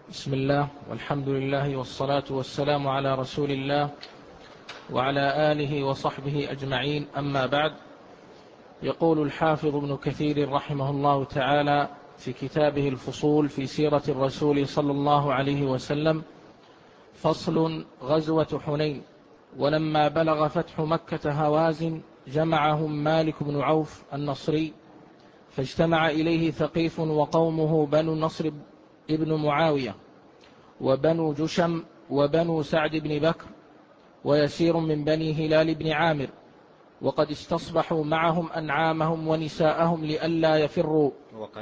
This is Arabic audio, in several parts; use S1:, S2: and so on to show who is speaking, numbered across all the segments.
S1: بسم الله والحمد لله والصلاة والسلام على رسول الله وعلى آله وصحبه أجمعين، أما بعد. يقول الحافظ ابن كثير رحمه الله تعالى في كتابه الفصول في سيرة الرسول صلى الله عليه وسلم: فصل: غزوة حنين. ولما بلغ فتح مكة هوازن جمعهم مالك بن عوف النصري، فاجتمع إليه ثقيف وقومه بنو النصر ابن معاوية وبنو جشم وبنو سعد بن بكر ويسير من بني هلال بن عامر، وقد استصبحوا معهم أنعامهم ونساءهم لئلا يفروا.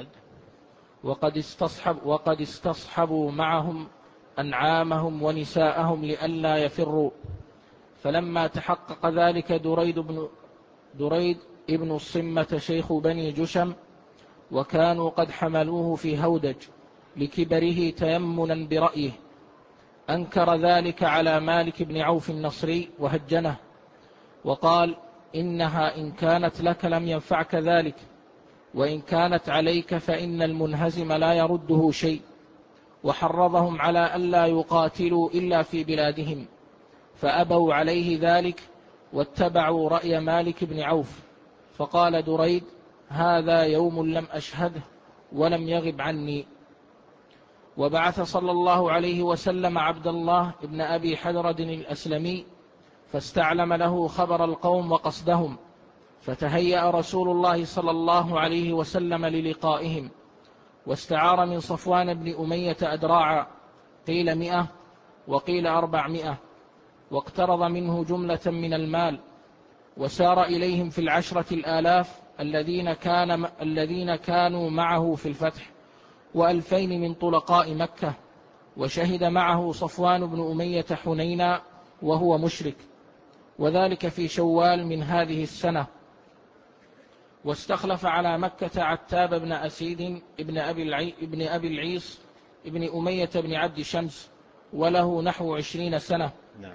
S1: وقد استصحبوا معهم أنعامهم ونساءهم لئلا يفروا. فلما تحقق ذلك دريد ابن الصمة شيخ بني جشم، وكانوا قد حملوه في هودج لكبره تيمنا برأيه، أنكر ذلك على مالك بن عوف النصري وهجنه، وقال: إنها إن كانت لك لم ينفعك ذلك، وإن كانت عليك فإن المنهزم لا يرده شيء. وحرضهم على ألا يقاتلوا إلا في بلادهم، فأبوا عليه ذلك واتبعوا رأي مالك بن عوف. فقال دريد: هذا يوم لم أشهده ولم يغب عني. وبعث صلى الله عليه وسلم عبد الله ابن أبي حدرد الأسلمي، فاستعلم له خبر القوم وقصدهم، فتهيأ رسول الله صلى الله عليه وسلم للقائهم، واستعار من صفوان بن أمية أدراعا، قيل 100 وقيل 400، واقترض منه جملة من المال، وسار إليهم في 10,000 الذين كانوا معه في الفتح، و2000 من طلقاء مكة. وشهد معه صفوان بن أمية حنينا وهو مشرك، وذلك في شوال من هذه السنة. واستخلف على مكة عتاب بن أسيد ابن أبي العيص ابن أمية بن عبد شمس، وله نحو 20 سنة.
S2: نعم.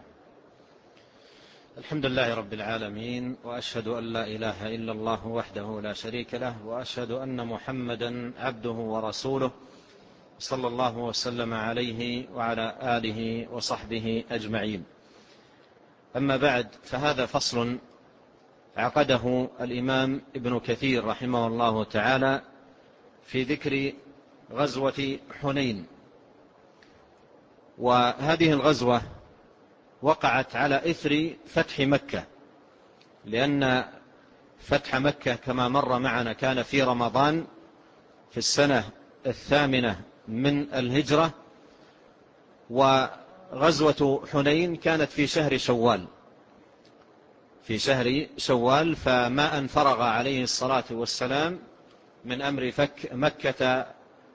S2: الحمد لله رب العالمين، وأشهد أن لا إله إلا الله وحده لا شريك له، وأشهد أن محمدا عبده ورسوله، صلى الله وسلم عليه وعلى آله وصحبه أجمعين. أما بعد، فهذا فصل عقده الإمام ابن كثير رحمه الله تعالى في ذكر غزوة حنين. وهذه الغزوة وقعت على إثر فتح مكة، لأن فتح مكة كما مر معنا كان في رمضان في السنة 8 من الهجرة، وغزوة حنين كانت في شهر شوال، فما أن فرغ عليه الصلاة والسلام من أمر فك مكة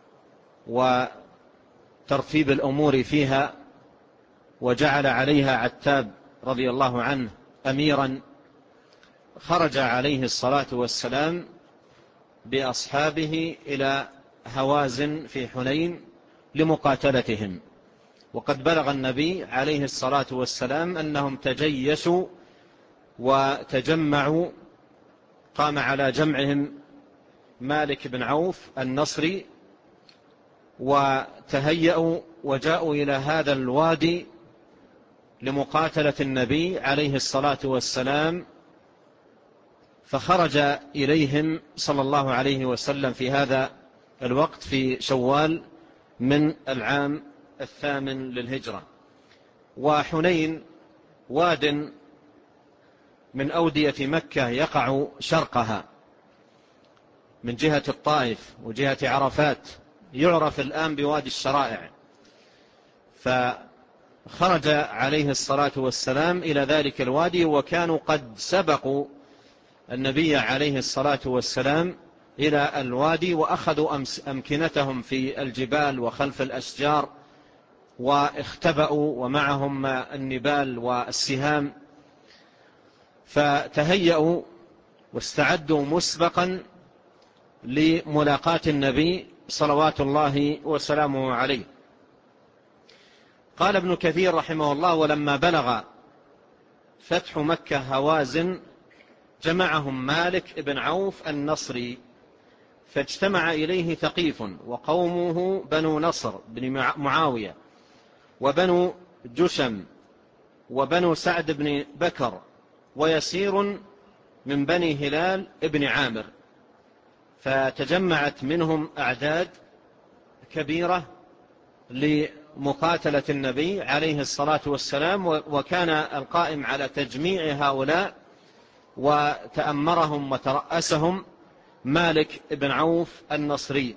S2: وترتيب الأمور فيها، وجعل عليها عتاب رضي الله عنه أميرا، خرج عليه الصلاة والسلام بأصحابه إلى هوازن في حنين لمقاتلتهم. وقد بلغ النبي عليه الصلاة والسلام أنهم تجيشوا وتجمعوا، قام على جمعهم مالك بن عوف النصري، وتهيأوا وجاءوا إلى هذا الوادي لمقاتلة النبي عليه الصلاة والسلام. فخرج إليهم صلى الله عليه وسلم في هذا الوقت في شوال من العام 8 للهجرة. وحنين واد من أودية مكة يقع شرقها من جهة الطائف وجهة عرفات، يعرف الآن بوادي الشرائع. فخرج عليه الصلاة والسلام إلى ذلك الوادي، وكانوا قد سبقوا النبي عليه الصلاة والسلام إلى الوادي، وأخذوا أمكنتهم في الجبال وخلف الأشجار، واختبأوا ومعهم النبال والسهام. فتهيأوا واستعدوا مسبقا لملاقاة النبي صلوات الله وسلامه عليه. قال ابن كثير رحمه الله: ولما بلغ فتح مكة هوازن جمعهم مالك بن عوف النصري، فاجتمع إليه ثقيف وقومه بنو نصر بن معاوية وبنو جشم وبنو سعد بن بكر ويسير من بني هلال ابن عامر، فتجمعت منهم أعداد كبيرة لمقاتلة النبي عليه الصلاة والسلام. وكان القائم على تجميع هؤلاء وتأمرهم وترأسهم مالك بن عوف النصري.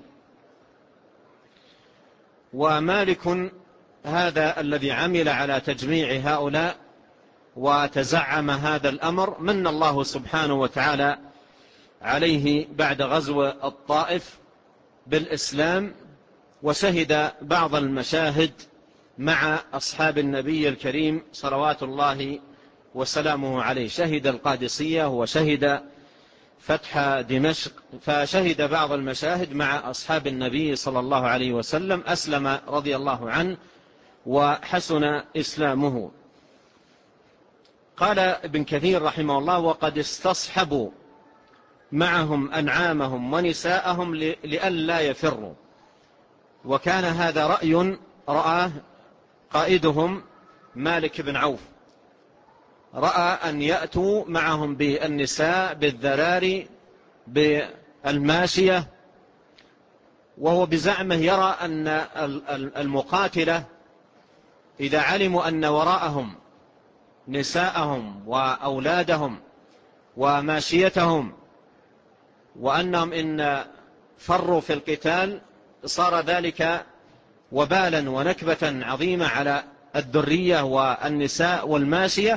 S2: ومالك هذا الذي عمل على تجميع هؤلاء وتزعم هذا الأمر من الله سبحانه وتعالى عليه بعد غزو الطائف بالإسلام، وشهد بعض المشاهد مع أصحاب النبي الكريم صلوات الله وسلامه عليه. شهد القادسية وشهد فتح دمشق، فشهد بعض المشاهد مع أصحاب النبي صلى الله عليه وسلم، أسلم رضي الله عنه وحسن إسلامه. قال ابن كثير رحمه الله: وقد استصحبوا معهم أنعامهم ونساءهم لئلا يفروا. وكان هذا رأي رآه قائدهم مالك بن عوف، رأى أن يأتوا معهم بالنساء بالذراري بالماشية، وهو بزعمه يرى أن المقاتلة إذا علموا أن وراءهم نساءهم وأولادهم وماشيتهم وأنهم إن فروا في القتال صار ذلك وبالا ونكبة عظيمة على الذرية والنساء والماشية،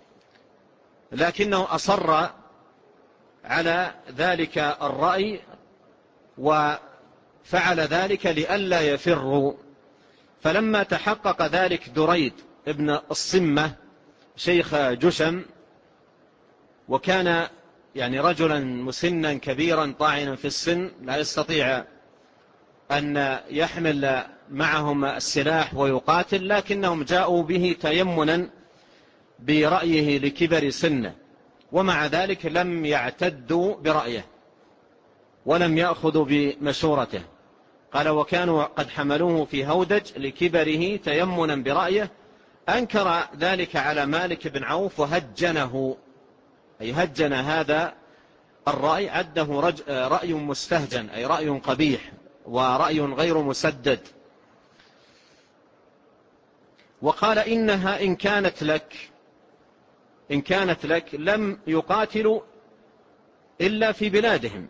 S2: لكنه أصر على ذلك الرأي وفعل ذلك لئلا يفروا. فلما تحقق ذلك دريد ابن الصمة شيخ جشم، وكان يعني رجلا مسنا كبيرا طاعنا في السن لا يستطيع أن يحمل معهم السلاح ويقاتل، لكنهم جاءوا به تيمنا برأيه لكبر سنه، ومع ذلك لم يعتدوا برأيه ولم يأخذوا بمشورته. قال: وكانوا قد حملوه في هودج لكبره تيمنا برأيه. أنكر ذلك على مالك بن عوف وهجنه، أي هجن هذا الرأي، عده رأي مستهجن، أي رأي قبيح ورأي غير مسدد. وقال: إنها إن كانت لك لم يقاتلوا إلا في بلادهم.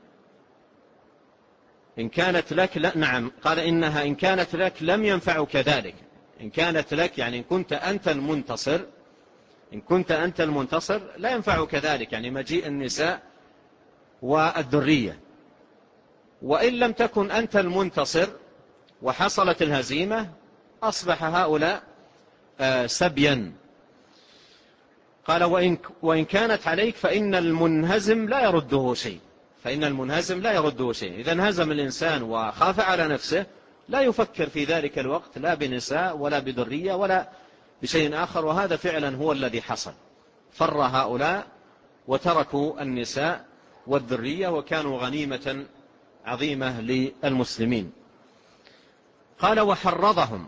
S2: إن كانت لك لا، نعم، قال: إنها إن كانت لك لم ينفعك ذلك. إن كانت لك يعني إن كنت أنت المنتصر، إن كنت أنت المنتصر لا ينفعك ذلك، يعني مجيء النساء والذرية. وإن لم تكن أنت المنتصر وحصلت الهزيمة أصبح هؤلاء سبيا. قال: وإن كانت عليك فإن المنهزم لا يرده شيء. فإن المنهزم لا يرده شيء. إذا انهزم الإنسان وخاف على نفسه لا يفكر في ذلك الوقت لا بنساء ولا بذرية ولا بشيء آخر، وهذا فعلا هو الذي حصل. فر هؤلاء وتركوا النساء والذرية وكانوا غنيمة عظيمة للمسلمين. قال: وحرضهم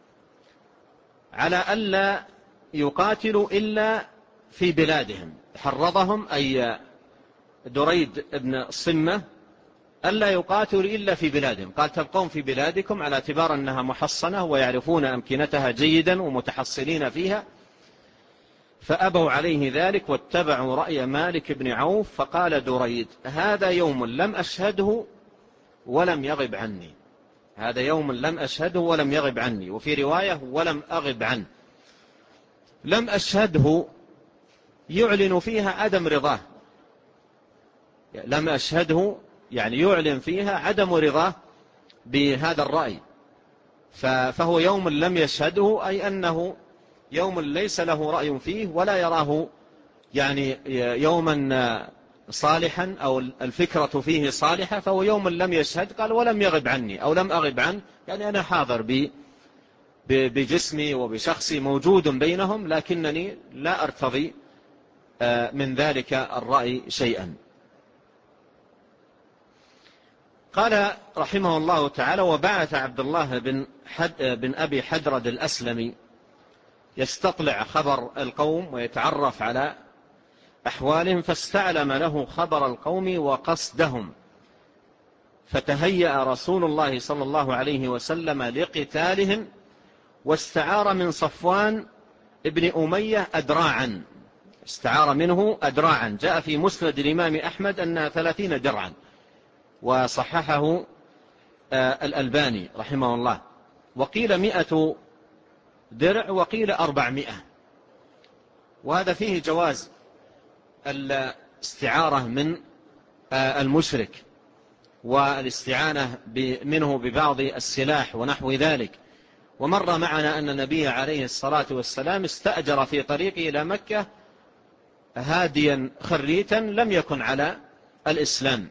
S2: على ألا يقاتلوا إلا في بلادهم. حرضهم أي دريد ابن الصمة ألا يقاتلوا إلا في بلادهم. قال: تبقون في بلادكم على اعتبار أنها محصنة ويعرفون أمكنتها جيدا ومتحصلين فيها. فأبوا عليه ذلك واتبعوا رأي مالك بن عوف. فقال دريد: هذا يوم لم أشهده ولم يغب عني. هذا يوم لم أشهده ولم يغب عني، وفي رواية ولم أغب عنه. لم أشهده يعلن فيها عدم رضاه، لم أشهده يعني يعلن فيها عدم رضاه بهذا الرأي. فهو يوم لم يشهده، أي أنه يوم ليس له رأي فيه ولا يراه يعني يوما صالحا أو الفكرة فيه صالحة، فهو يوم لم يشهد. قال: ولم يغب عني أو لم أغب عنه، يعني أنا حاضر بجسمي وبشخصي موجود بينهم، لكنني لا أرتضي من ذلك الرأي شيئا. قال رحمه الله تعالى: وبعث عبد الله بن أبي حدرد الأسلمي يستطلع خبر القوم ويتعرف على أحوالهم، فاستعلم له خبر القوم وقصدهم، فتهيأ رسول الله صلى الله عليه وسلم لقتالهم، واستعار من صفوان ابن أمية أدراعا، استعار منه أدراعا، جاء في مسند الإمام أحمد أنها 30 درعا، وصححه الألباني رحمه الله، وقيل 100 درع وقيل 400. وهذا فيه جواز الاستعارة من المشرك والاستعانة منه ببعض السلاح ونحو ذلك. ومر معنا أن النبي عليه الصلاة والسلام استأجر في طريقه إلى مكة هاديا خريتا لم يكن على الإسلام.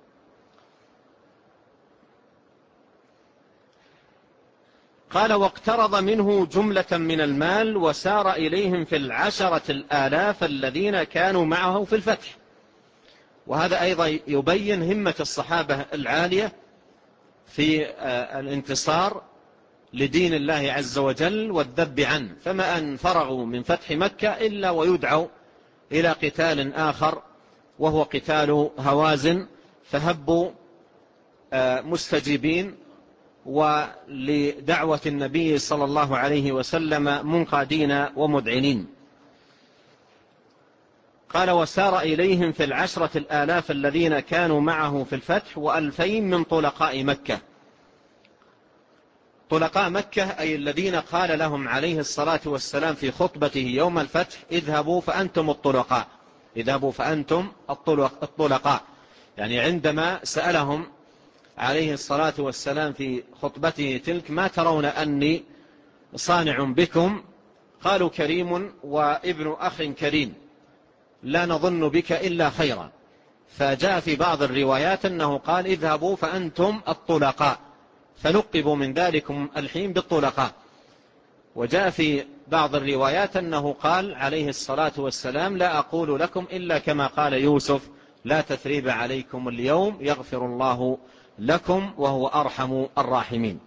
S2: قال: واقترض منه جملة من المال وسار إليهم في 10,000 الذين كانوا معه في الفتح. وهذا أيضا يبين همة الصحابة العالية في الانتصار لدين الله عز وجل والذب عنه، فما أن فرغوا من فتح مكة إلا ويدعوا إلى قتال آخر وهو قتال هوازن، فهبوا مستجيبين ولدعوة النبي صلى الله عليه وسلم منقادين ومذعنين. قال: وسار إليهم في 10,000 الذين كانوا معه في الفتح و2000 من طلقاء مكة. طلقاء مكة أي الذين قال لهم عليه الصلاة والسلام في خطبته يوم الفتح: اذهبوا فأنتم الطلقاء، اذهبوا فأنتم الطلقاء. يعني عندما سألهم عليه الصلاة والسلام في خطبته تلك: ما ترون أني صانع بكم؟ قالوا: كريم وابن أخ كريم، لا نظن بك إلا خيرا. فجاء في بعض الروايات أنه قال: اذهبوا فأنتم الطلقاء، فلقبوا من ذلكم الحين بالطلقاء. وجاء في بعض الروايات أنه قال عليه الصلاة والسلام: لا أقول لكم إلا كما قال يوسف: لا تثريب عليكم اليوم يغفر الله لكم وهو أرحم الراحمين.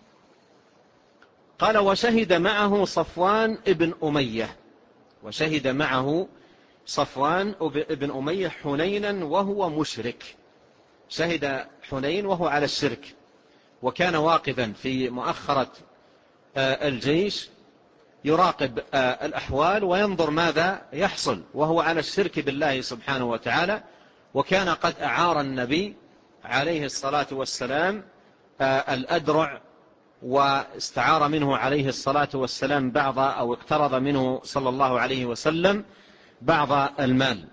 S2: قال: وشهد معه صفوان ابن أمية، وشهد معه صفوان ابن أمية حنينا وهو مشرك. شهد حنين وهو على الشرك، وكان واقفا في مؤخرة الجيش يراقب الأحوال وينظر ماذا يحصل، وهو على الشرك بالله سبحانه وتعالى. وكان قد أعار النبي عليه الصلاة والسلام الأدرع، واستعار منه عليه الصلاة والسلام بعض، أو اقترض منه صلى الله عليه وسلم بعض المال.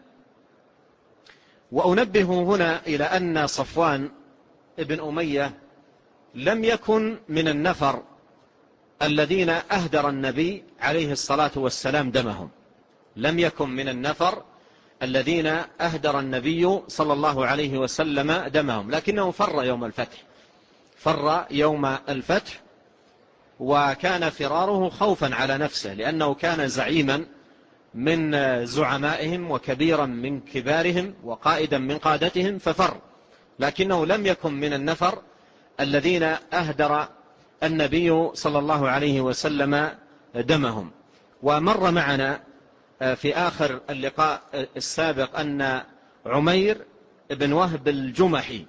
S2: وأنبه هنا إلى أن صفوان ابن أمية لم يكن من النفر الذين أهدر النبي عليه الصلاة والسلام دمهم، لم يكن من النفر الذين أهدر النبي صلى الله عليه وسلم دمهم، لكنه فر يوم الفتح، فر يوم الفتح، وكان فراره خوفا على نفسه، لأنه كان زعيما من زعمائهم وكبيرا من كبارهم وقائدا من قادتهم، ففر، لكنه لم يكن من النفر الذين أهدر النبي صلى الله عليه وسلم دمهم. ومر معنا في آخر اللقاء السابق أن عمير بن وهب الجمحي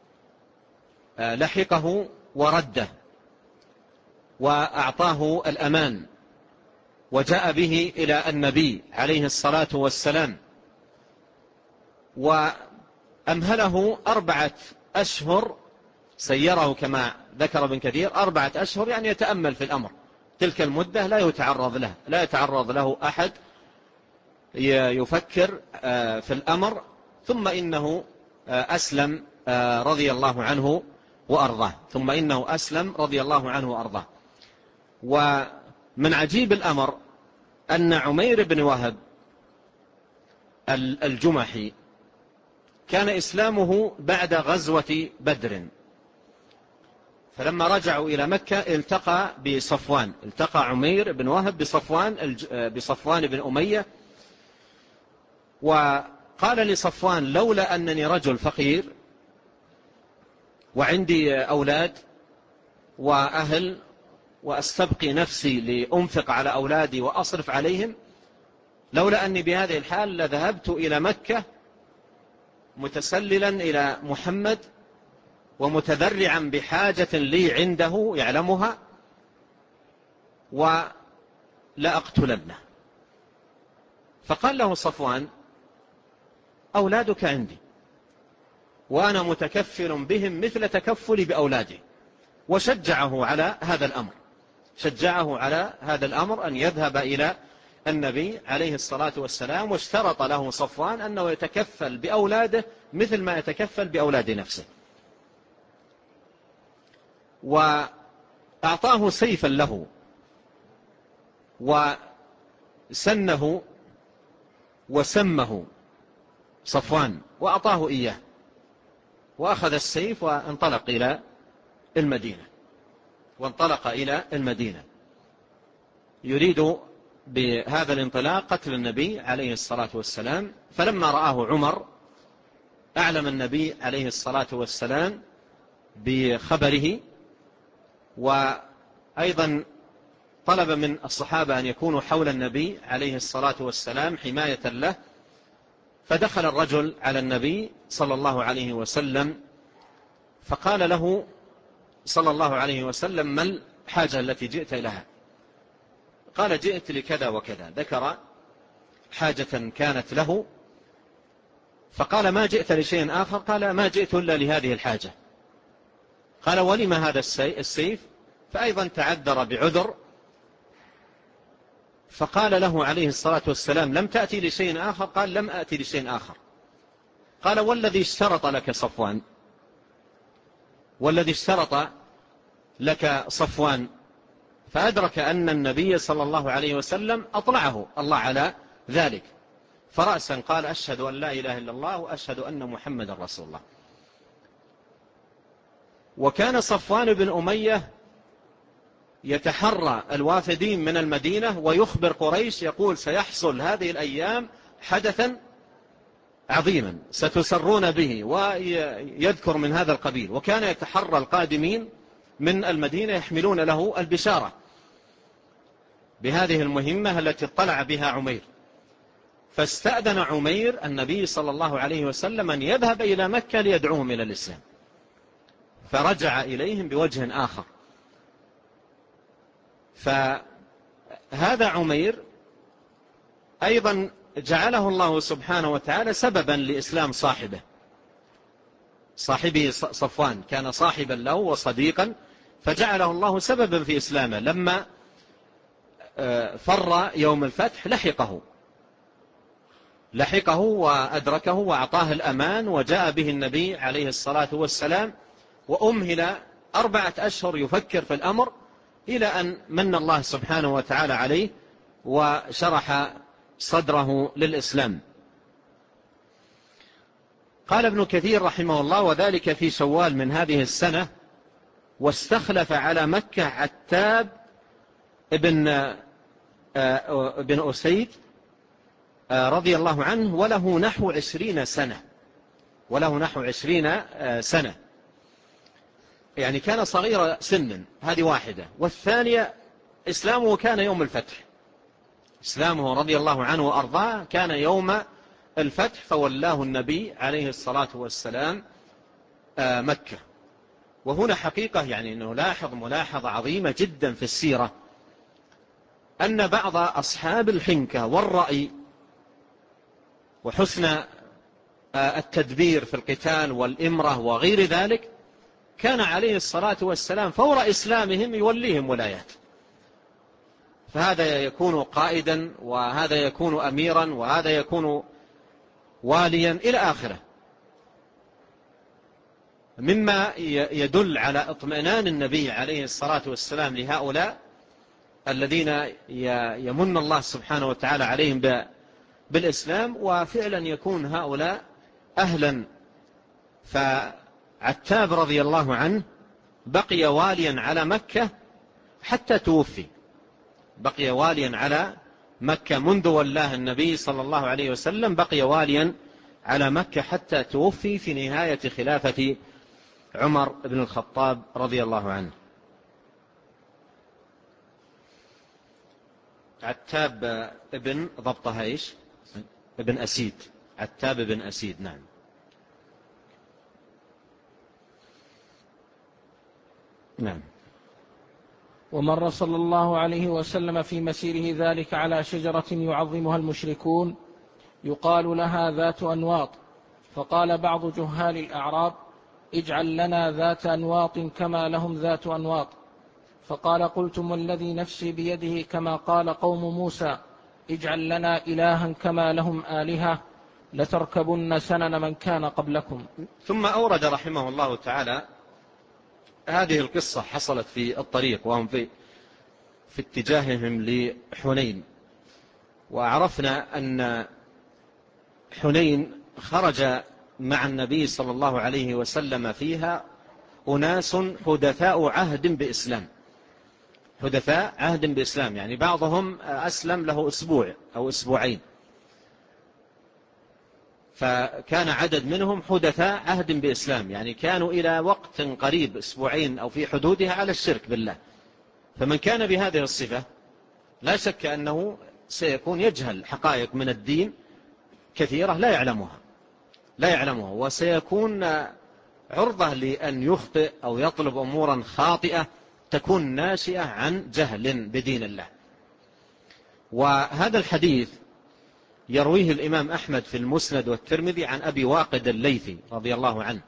S2: لحقه ورده وأعطاه الأمان، وجاء به إلى النبي عليه الصلاة والسلام، وأمهله 4 أشهر، سيره كما ذكر ابن كثير 4 أشهر، يعني يتأمل في الأمر. تلك المدة لا يتعرض له أحد يفكر في الأمر، ثم إنه أسلم رضي الله عنه وأرضاه، ثم إنه أسلم رضي الله عنه وأرضاه. ومن عجيب الأمر أن عمير بن وهب الجمحي كان إسلامه بعد غزوة بدر، فلما رجعوا إلى مكة التقى عمير بن وهب بصفوان بن أمية، وقال لصفوان: لولا أنني رجل فقير وعندي أولاد وأهل وأستبقي نفسي لأنفق على أولادي وأصرف عليهم، لولا أني بهذه الحال لذهبت إلى مكة متسللا إلى محمد ومتذرعا بحاجة لي عنده يعلمها ولأقتلنه. فقال له صفوان: أولادك عندي وأنا متكفل بهم مثل تكفلي بأولادي. وشجعه على هذا الأمر، شجعه على هذا الأمر أن يذهب إلى النبي عليه الصلاة والسلام، واشترط له صفوان أنه يتكفل بأولاده مثل ما يتكفل بأولاد نفسه. وأعطاه سيفا له وسنه وسمه صفوان وأعطاه إياه، وأخذ السيف وانطلق إلى المدينة يريد بهذا الانطلاق قتل النبي عليه الصلاة والسلام. فلما رآه عمر أعلم النبي عليه الصلاة والسلام بخبره، وأيضا طلب من الصحابة أن يكونوا حول النبي عليه الصلاة والسلام حماية له. فدخل الرجل على النبي صلى الله عليه وسلم فقال له صلى الله عليه وسلم: ما الحاجة التي جئت لها؟ قال: جئت لكذا وكذا، ذكر حاجة كانت له. فقال: ما جئت لشيء آخر؟ قال: ما جئت إلا لهذه الحاجة. قال: ولما هذا السيف؟ فأيضا تعذر بعذر. فقال له عليه الصلاة والسلام: لم تأتي لشيء آخر؟ قال: لم أتي لشيء آخر. قال: والذي اشترط لك صفوان؟ والذي اشترط لك صفوان؟ فأدرك أن النبي صلى الله عليه وسلم أطلعه الله على ذلك، فرأسا قال: أشهد أن لا إله إلا الله وأشهد أن محمد رسول الله. وكان صفوان بن أمية يتحرى الوافدين من المدينة ويخبر قريش، يقول: سيحصل هذه الأيام حدثا عظيما ستسرون به، ويذكر من هذا القبيل. وكان يتحرى القادمين من المدينة يحملون له البشارة بهذه المهمة التي اطلع بها عمير. فاستأذن عمير النبي صلى الله عليه وسلم أن يذهب إلى مكة ليدعوهم إلى الإسلام، فرجع إليهم بوجه آخر. فهذا عمير أيضا جعله الله سبحانه وتعالى سببا لإسلام صاحبه صفوان، كان صاحبا له وصديقا، فجعله الله سببا في إسلامه. لما فر يوم الفتح لحقه وأدركه وأعطاه الأمان، وجاء به النبي عليه الصلاة والسلام، وأمهل 4 أشهر يفكر في الأمر، إلى أن من الله سبحانه وتعالى عليه وشرح صدره للإسلام. قال ابن كثير رحمه الله: وذلك في شوال من هذه السنة، واستخلف على مكة عتاب ابن أسيد رضي الله عنه، وله نحو 20 سنة، يعني كان صغير سنا. هذه واحدة. والثانية إسلامه كان يوم الفتح، إسلامه رضي الله عنه وأرضاه كان يوم الفتح، فولاه النبي عليه الصلاة والسلام مكة. وهنا حقيقة يعني أنه لاحظ ملاحظة عظيمة جدا في السيرة، أن بعض أصحاب الحنكة والرأي وحسن التدبير في القتال والإمرة وغير ذلك، كان عليه الصلاة والسلام فور إسلامهم يوليهم ولايات، فهذا يكون قائدا، وهذا يكون أميرا، وهذا يكون واليا إلى آخره، مما يدل على اطمئنان النبي عليه الصلاة والسلام لهؤلاء الذين يمن الله سبحانه وتعالى عليهم بالإسلام، وفعلا يكون هؤلاء أهلا. فعتاب رضي الله عنه بقي واليا على مكة حتى توفي، بقي واليا على مكة منذ ولاه النبي صلى الله عليه وسلم، بقي واليا على مكة حتى توفي في نهاية خلافة عمر بن الخطاب رضي الله عنه. عتاب ابن ضبطها ايش؟ ابن أسيد. عتاب ابن أسيد. نعم. نعم.
S1: ومر صلى الله عليه وسلم في مسيره ذلك على شجرة يعظمها المشركون يقال لها ذات أنواط، فقال بعض جهال الأعراب: اجعل لنا ذات أنواط كما لهم ذات أنواط. فقال: قلتم والذي نفسي بيده كما قال قوم موسى: اجعل لنا إلها كما لهم آلهة لتركبن سنن من كان قبلكم.
S2: ثم أورد رحمه الله تعالى هذه القصة حصلت في الطريق وهم في اتجاههم لحنين. وعرفنا أن حنين خرج مع النبي صلى الله عليه وسلم فيها أناس حدثاء عهد بإسلام، حدثاء عهد بإسلام، يعني بعضهم أسلم له أسبوع أو أسبوعين، فكان عدد منهم حدثاء عهد بإسلام، يعني كانوا إلى وقت قريب أسبوعين أو في حدودها على الشرك بالله. فمن كان بهذه الصفة لا شك أنه سيكون يجهل حقائق من الدين كثيرة لا يعلمها وسيكون عرضة لأن يخطئ أو يطلب أمورا خاطئة تكون ناشئة عن جهل بدين الله. وهذا الحديث يرويه الإمام أحمد في المسند والترمذي عن أبي واقد الليثي رضي الله عنه،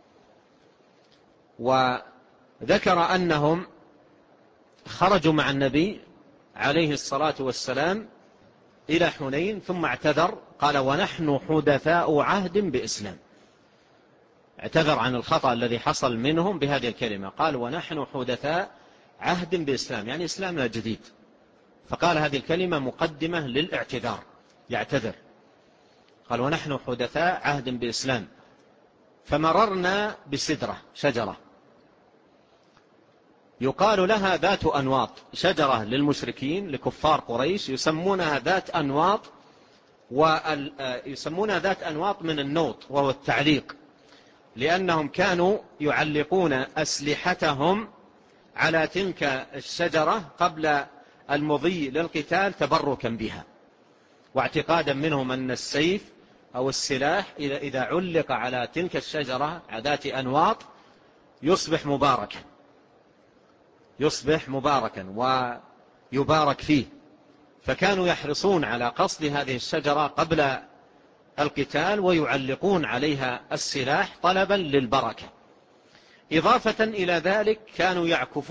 S2: وذكر أنهم خرجوا مع النبي عليه الصلاة والسلام إلى حنين ثم اعتذر، قال: ونحن حدثاء عهد بإسلام. اعتذر عن الخطأ الذي حصل منهم بهذه الكلمة، قال: ونحن حدثاء عهد بإسلام، يعني إسلامنا جديد. فقال هذه الكلمة مقدمة للاعتذار، يعتذر، قال: ونحن حدثاء عهد بإسلام. فمررنا بسدرة، شجرة يقال لها ذات أنواط، شجرة للمشركين لكفار قريش يسمونها ذات أنواط، ويسمونها ذات أنواط من النوط وهو التعليق، لأنهم كانوا يعلقون أسلحتهم على تلك الشجرة قبل المضي للقتال تبركا بها، واعتقادا منهم أن السيف أو السلاح إذا علق على تلك الشجرة ذات أنواط يصبح مباركا ويبارك فيه. فكانوا يحرصون على قصد هذه الشجرة قبل القتال ويعلقون عليها السلاح طلبا للبركة. إضافة إلى ذلك كانوا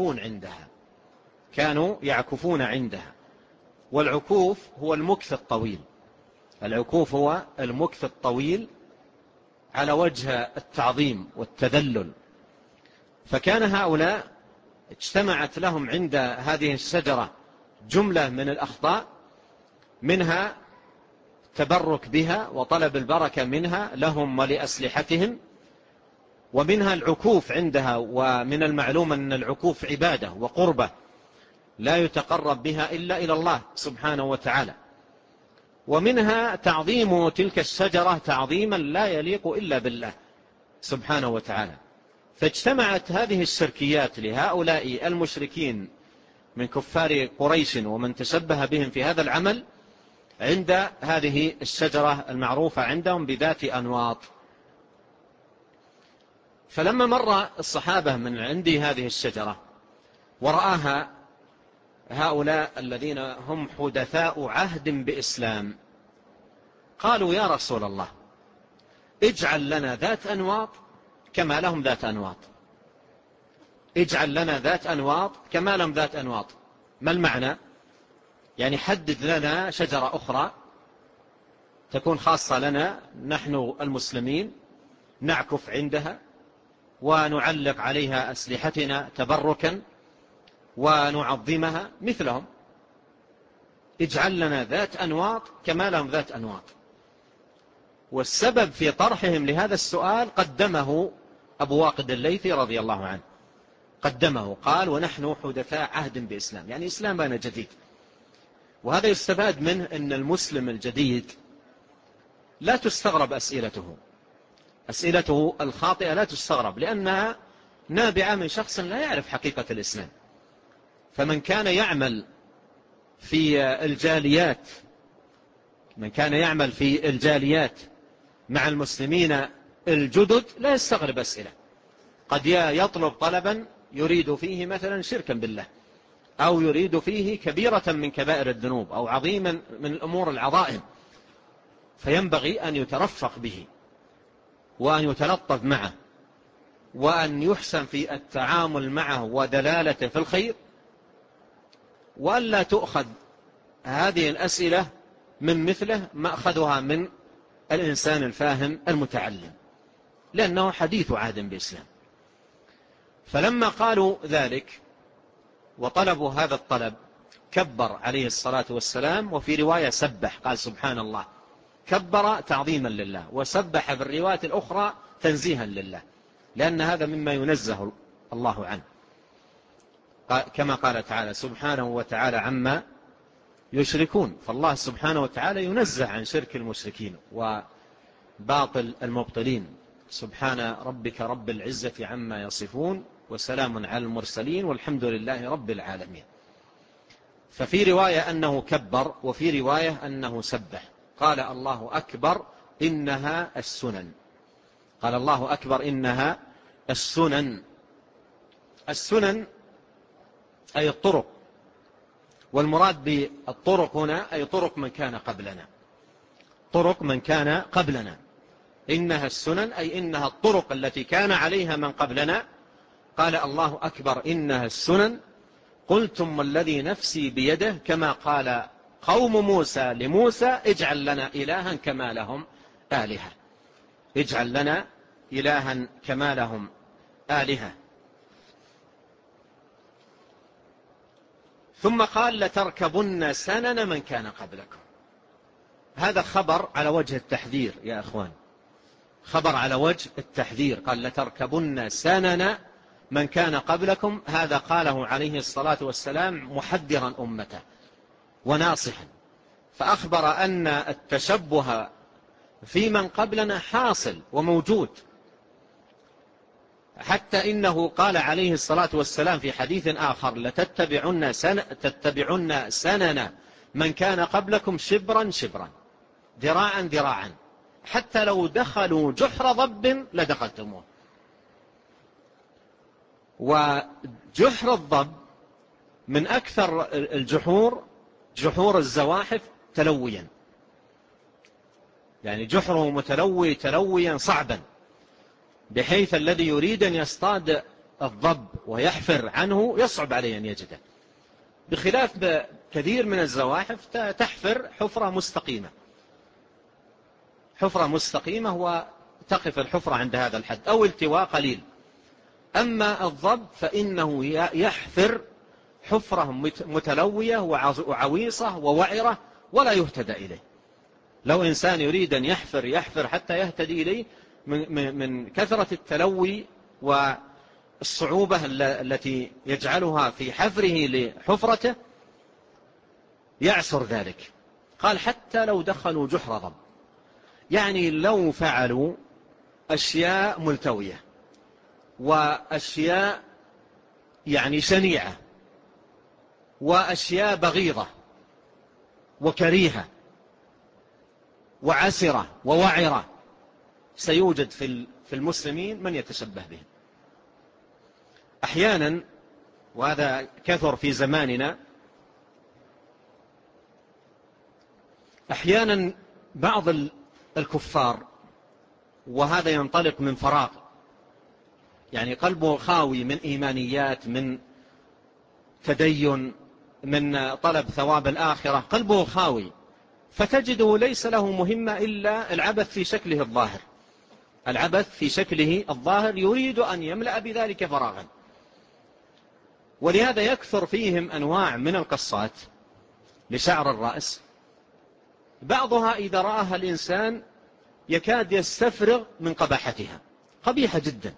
S2: يعكفون عندها، والعكوف هو المكث الطويل على وجه التعظيم والتذلل. فكان هؤلاء اجتمعت لهم عند هذه الشجرة جملة من الأخطاء، منها تبرك بها وطلب البركة منها لهم ولأسلحتهم، ومنها العكوف عندها، ومن المعلوم أن العكوف عبادة وقربة لا يتقرب بها إلا إلى الله سبحانه وتعالى، ومنها تعظيم تلك الشجرة تعظيما لا يليق إلا بالله سبحانه وتعالى. فاجتمعت هذه الشركيات لهؤلاء المشركين من كفار قريش ومن تشبه بهم في هذا العمل عند هذه الشجرة المعروفة عندهم بذات أنواط. فلما مر الصحابة من عند هذه الشجرة ورآها هؤلاء الذين هم حدثاء عهد بإسلام قالوا: يا رسول الله، اجعل لنا ذات أنواط كما لهم ذات أنواط. اجعل لنا ذات أنواط كما لهم ذات أنواط. ما المعنى؟ يعني حدد لنا شجرة أخرى تكون خاصة لنا نحن المسلمين، نعكف عندها ونعلق عليها أسلحتنا تبركا ونعظمها مثلهم. اجعل لنا ذات أنواط كما لهم ذات أنواط. والسبب في طرحهم لهذا السؤال قدمه أبو واقد الليثي رضي الله عنه، قدمه، قال: ونحن حدثاء عهد بإسلام، يعني إسلامنا جديد. وهذا يستفاد منه أن المسلم الجديد لا تستغرب أسئلته الخاطئة، لا تستغرب، لأنها نابعة من شخص لا يعرف حقيقة الإسلام. فمن كان يعمل في الجاليات مع المسلمين الجدد لا يستغرب أسئلة. قد يطلب طلبا يريد فيه مثلا شركا بالله، أو يريد فيه كبيرة من كبائر الذنوب، أو عظيما من الأمور العظائم، فينبغي أن يترفق به وأن يتلطف معه وأن يحسن في التعامل معه ودلالته في الخير، وأن لا تؤخذ هذه الأسئلة من مثله مأخذها من الإنسان الفاهم المتعلم، لأنه حديث عهد بإسلام. فلما قالوا ذلك وطلبوا هذا الطلب كبر عليه الصلاة والسلام، وفي رواية سبح، قال سبحان الله، كبر تعظيما لله، وسبح في الرواية الأخرى تنزيها لله، لأن هذا مما ينزه الله عنه، كما قال تعالى سبحانه وتعالى عما يشركون. فالله سبحانه وتعالى ينزه عن شرك المشركين وباطل المبطلين. سبحان ربك رب العزة عما يصفون وسلام على المرسلين والحمد لله رب العالمين. ففي رواية أنه كبر، وفي رواية أنه سبح. قال الله أكبر إنها السنن. قال الله أكبر إنها السنن. السنن أي الطرق، والمراد بالطرق هنا أي طرق من كان قبلنا. طرق من كان قبلنا. إنها السنن أي إنها الطرق التي كان عليها من قبلنا. قال الله أكبر إنها السنن. قلتم والذي نفسي بيده، كما قال قوم موسى لموسى اجعل لنا إلها كما لهم آلهة. اجعل لنا إلها كما لهم آلهة. ثم قال لتركبن سنن من كان قبلكم. هذا خبر على وجه التحذير يا أخوان، خبر على وجه التحذير. قال لتركبن سنن من كان قبلكم. هذا قاله عليه الصلاة والسلام محذرا أمته وناصحا، فأخبر أن التشبه في من قبلنا حاصل وموجود، حتى إنه قال عليه الصلاة والسلام في حديث آخر تتبعن سنن من كان قبلكم شبرا شبرا ذراعا ذراعا، حتى لو دخلوا جحر ضب لدخلتموه. وجحر الضب من أكثر الجحور، جحور الزواحف تلويا، يعني جحره متلوي تلويا صعبا، بحيث الذي يريد أن يصطاد الضب ويحفر عنه يصعب عليه أن يجده، بخلاف كثير من الزواحف تحفر حفرة مستقيمة، حفرة مستقيمة وتقف الحفرة عند هذا الحد أو التواء قليل. أما الضب فإنه يحفر حفرة متلوية وعويصة ووعرة ولا يهتدى إليه. لو إنسان يريد أن يحفر حتى يهتدي إليه من كثرة التلوي والصعوبة التي يجعلها في حفره لحفرته يعسر ذلك. قال حتى لو دخلوا جحر ضب، يعني لو فعلوا أشياء ملتوية وأشياء يعني شنيعة وأشياء بغيضة وكريهة وعسرة ووعرة، سيوجد في المسلمين من يتشبه بهم. أحيانا، وهذا كثر في زماننا، أحيانا بعض الكفار، وهذا ينطلق من فراغ، يعني قلبه خاوي من إيمانيات، من تدين، من طلب ثواب الآخرة، قلبه خاوي، فتجده ليس له مهمة إلا العبث في شكله الظاهر، العبث في شكله الظاهر، يريد أن يملأ بذلك فراغا. ولهذا يكثر فيهم أنواع من القصات لشعر الرأس، بعضها إذا رآها الإنسان يكاد يستفرغ من قباحتها، قبيحة جدا،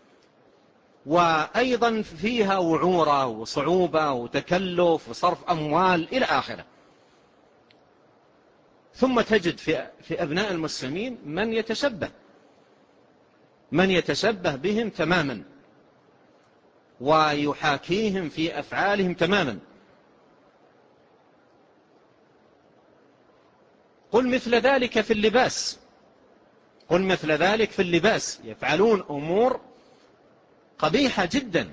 S2: وأيضا فيها وعورة وصعوبة وتكلف وصرف أموال إلى آخره. ثم تجد في أبناء المسلمين من يتشبه بهم تماما، ويحاكيهم في أفعالهم تماما. قل مثل ذلك في اللباس، قل مثل ذلك في اللباس، يفعلون أمور قبيحة جدا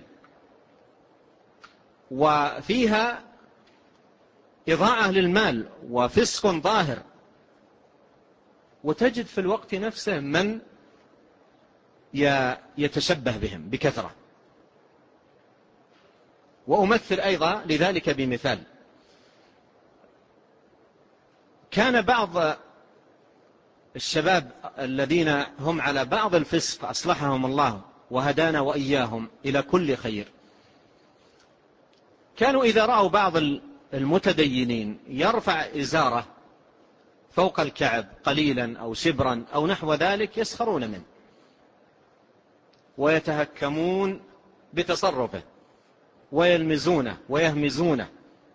S2: وفيها إضاعة للمال وفسق ظاهر، وتجد في الوقت نفسه من يتشبه بهم بكثرة. وأمثل أيضا لذلك بمثال. كان بعض الشباب الذين هم على بعض الفسق أصلحهم الله وهدانا وإياهم إلى كل خير، كانوا إذا رأوا بعض المتدينين يرفع إزاره فوق الكعب قليلا أو شبرا أو نحو ذلك يسخرون منه ويتهكمون بتصرفه ويلمزونه ويهمزونه.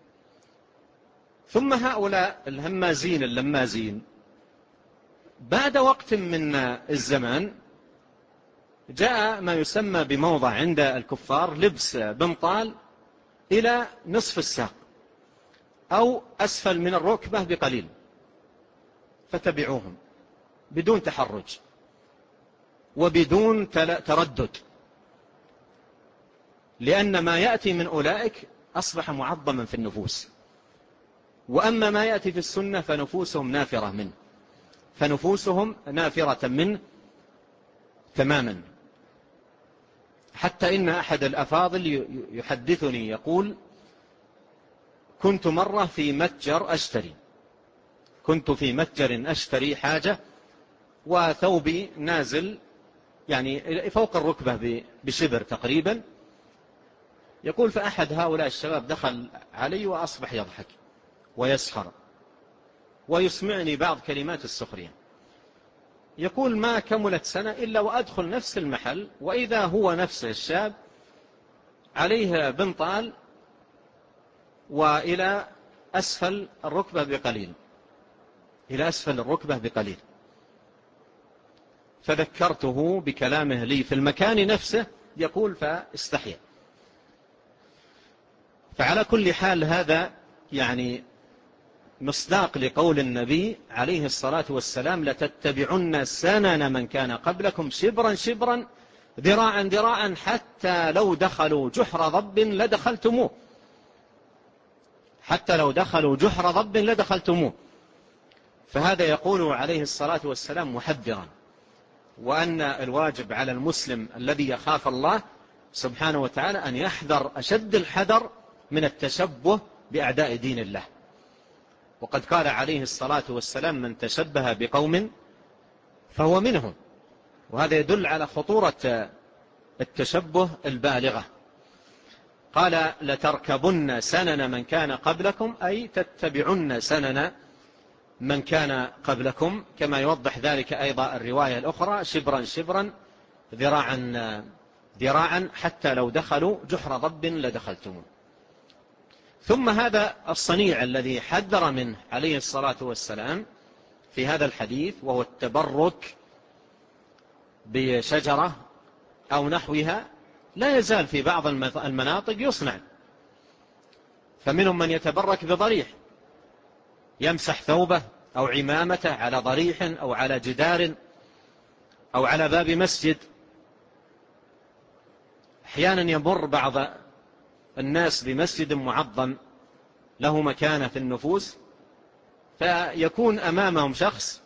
S2: ثم هؤلاء الهمازين اللمازين بعد وقت من الزمان جاء ما يسمى بموضع عند الكفار لبس بنطال إلى نصف الساق أو أسفل من الركبة بقليل، فتبعوهم بدون تحرج وبدون تردد، لأن ما يأتي من أولئك أصبح معظما في النفوس، وأما ما يأتي في السنة فنفوسهم نافرة منه، فنفوسهم نافرة منه تماما. حتى إن أحد الأفاضل يحدثني يقول: كنت مرة في متجر أشتري حاجة وثوبي نازل يعني فوق الركبة بشبر تقريبا. يقول: فأحد هؤلاء الشباب دخل علي وأصبح يضحك ويسخر ويسمعني بعض كلمات السخرية. يقول: ما كملت سنة إلا وأدخل نفس المحل وإذا هو نفس الشاب عليه بنطال وإلى أسفل الركبة بقليل، فذكرته بكلامه لي في المكان نفسه، يقول فاستحيا. فعلى كل حال هذا يعني مصداق لقول النبي عليه الصلاة والسلام: لتتبعن سنن من كان قبلكم شبرا شبرا ذراعا ذراعا حتى لو دخلوا جحر ضب لدخلتموه. فهذا يقول عليه الصلاة والسلام محذرا، وأن الواجب على المسلم الذي يخاف الله سبحانه وتعالى أن يحذر أشد الحذر من التشبه بأعداء دين الله. وقد قال عليه الصلاة والسلام: من تشبه بقوم فهو منهم. وهذا يدل على خطورة التشبه البالغة. قال: لتركبن سنن من كان قبلكم، أي تتبعن سنن من كان قبلكم، كما يوضح ذلك أيضا الرواية الأخرى: شبرا شبرا ذراعا ذراعا حتى لو دخلوا جحر ضب لدخلتموه. ثم هذا الصنيع الذي حذر منه عليه الصلاة والسلام في هذا الحديث، وهو التبرك بشجرة أو نحوها، لا يزال في بعض المناطق يصنع. فمنهم من يتبرك بضريح، يمسح ثوبه أو عمامته على ضريح أو على جدار أو على باب مسجد. أحيانا يمر بعض الناس بمسجد معظم له مكانة في النفوس، فيكون أمامهم شخص،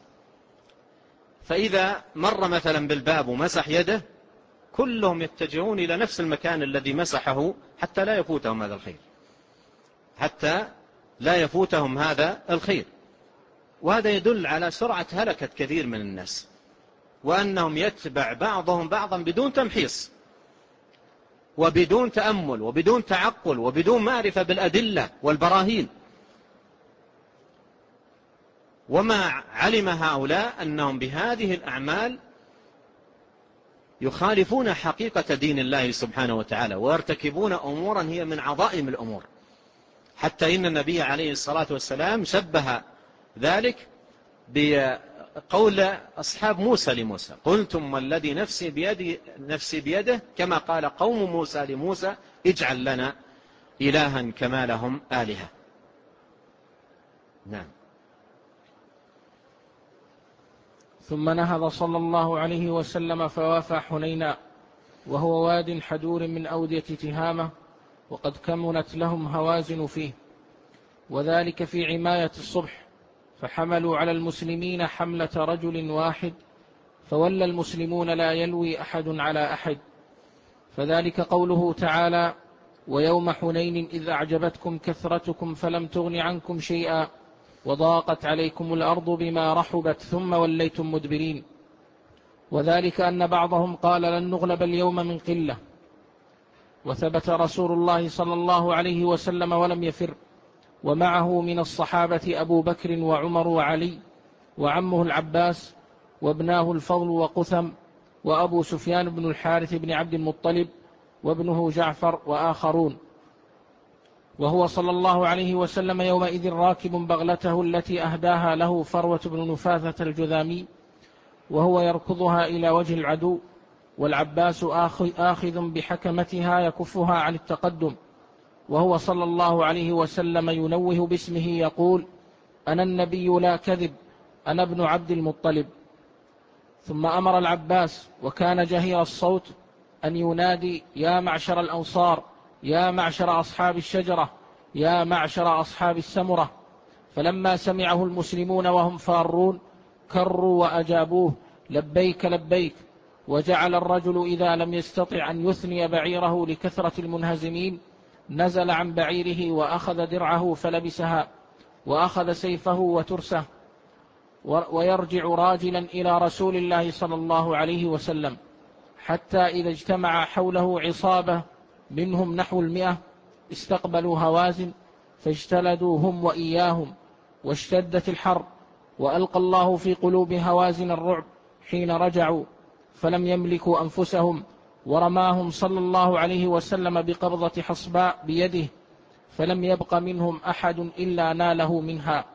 S2: فإذا مر مثلا بالباب ومسح يده كلهم يتجهون إلى نفس المكان الذي مسحه حتى لا يفوتهم هذا الخير. وهذا يدل على سرعة هلكة كثير من الناس، وأنهم يتبع بعضهم بعضا بدون تمحيص وبدون تأمل وبدون تعقل وبدون معرفة بالأدلة والبراهين. وما علم هؤلاء أنهم بهذه الأعمال يخالفون حقيقة دين الله سبحانه وتعالى، ويرتكبون أمورا هي من عظائم الأمور. حتى إن النبي عليه الصلاة والسلام شبه ذلك قول أصحاب موسى لموسى: قلتم والذي نفسي بيده، كما قال قوم موسى لموسى: اجعل لنا إلها كما لهم آلهة. نعم.
S1: ثم نهض صلى الله عليه وسلم فوافى حنينا، وهو واد حدور من أودية تهامة، وقد كمنت لهم هوازن فيه، وذلك في عماية الصبح، فحملوا على المسلمين حملة رجل واحد، فولى المسلمون لا يلوي أحد على أحد. فذلك قوله تعالى: ويوم حنين إذ أعجبتكم كثرتكم فلم تغن عنكم شيئا وضاقت عليكم الأرض بما رحبت ثم وليتم مدبرين. وذلك أن بعضهم قال: لن نغلب اليوم من قلة، وثبت رسول الله صلى الله عليه وسلم ولم يفر، ومعه من الصحابة أبو بكر وعمر وعلي وعمه العباس وابناه الفضل وقثم وأبو سفيان بن الحارث بن عبد المطلب وابنه جعفر وآخرون. وهو صلى الله عليه وسلم يومئذ راكب بغلته التي أهداها له فروة بن نفاثة الجذامي، وهو يركضها إلى وجه العدو، والعباس آخذ بحكمتها يكفها عن التقدم، وهو صلى الله عليه وسلم ينوه باسمه يقول: أنا النبي لا كذب، أنا ابن عبد المطلب. ثم أمر العباس، وكان جهير الصوت، أن ينادي: يا معشر الأنصار، يا معشر أصحاب الشجرة، يا معشر أصحاب السمرة. فلما سمعه المسلمون وهم فارون كروا وأجابوه: لبيك لبيك. وجعل الرجل إذا لم يستطع أن يثني بعيره لكثرة المنهزمين نزل عن بعيره وأخذ درعه فلبسها، وأخذ سيفه وترسه، ويرجع راجلا إلى رسول الله صلى الله عليه وسلم، حتى إذا اجتمع حوله عصابة منهم نحو 100 استقبلوا هوازن، فاجتلدوا هم وإياهم، واشتدت الحرب، وألقى الله في قلوب هوازن الرعب حين رجعوا، فلم يملكوا أنفسهم، ورماهم صلى الله عليه وسلم بقبضة حصباء بيده، فلم يبق منهم أحد إلا ناله منها.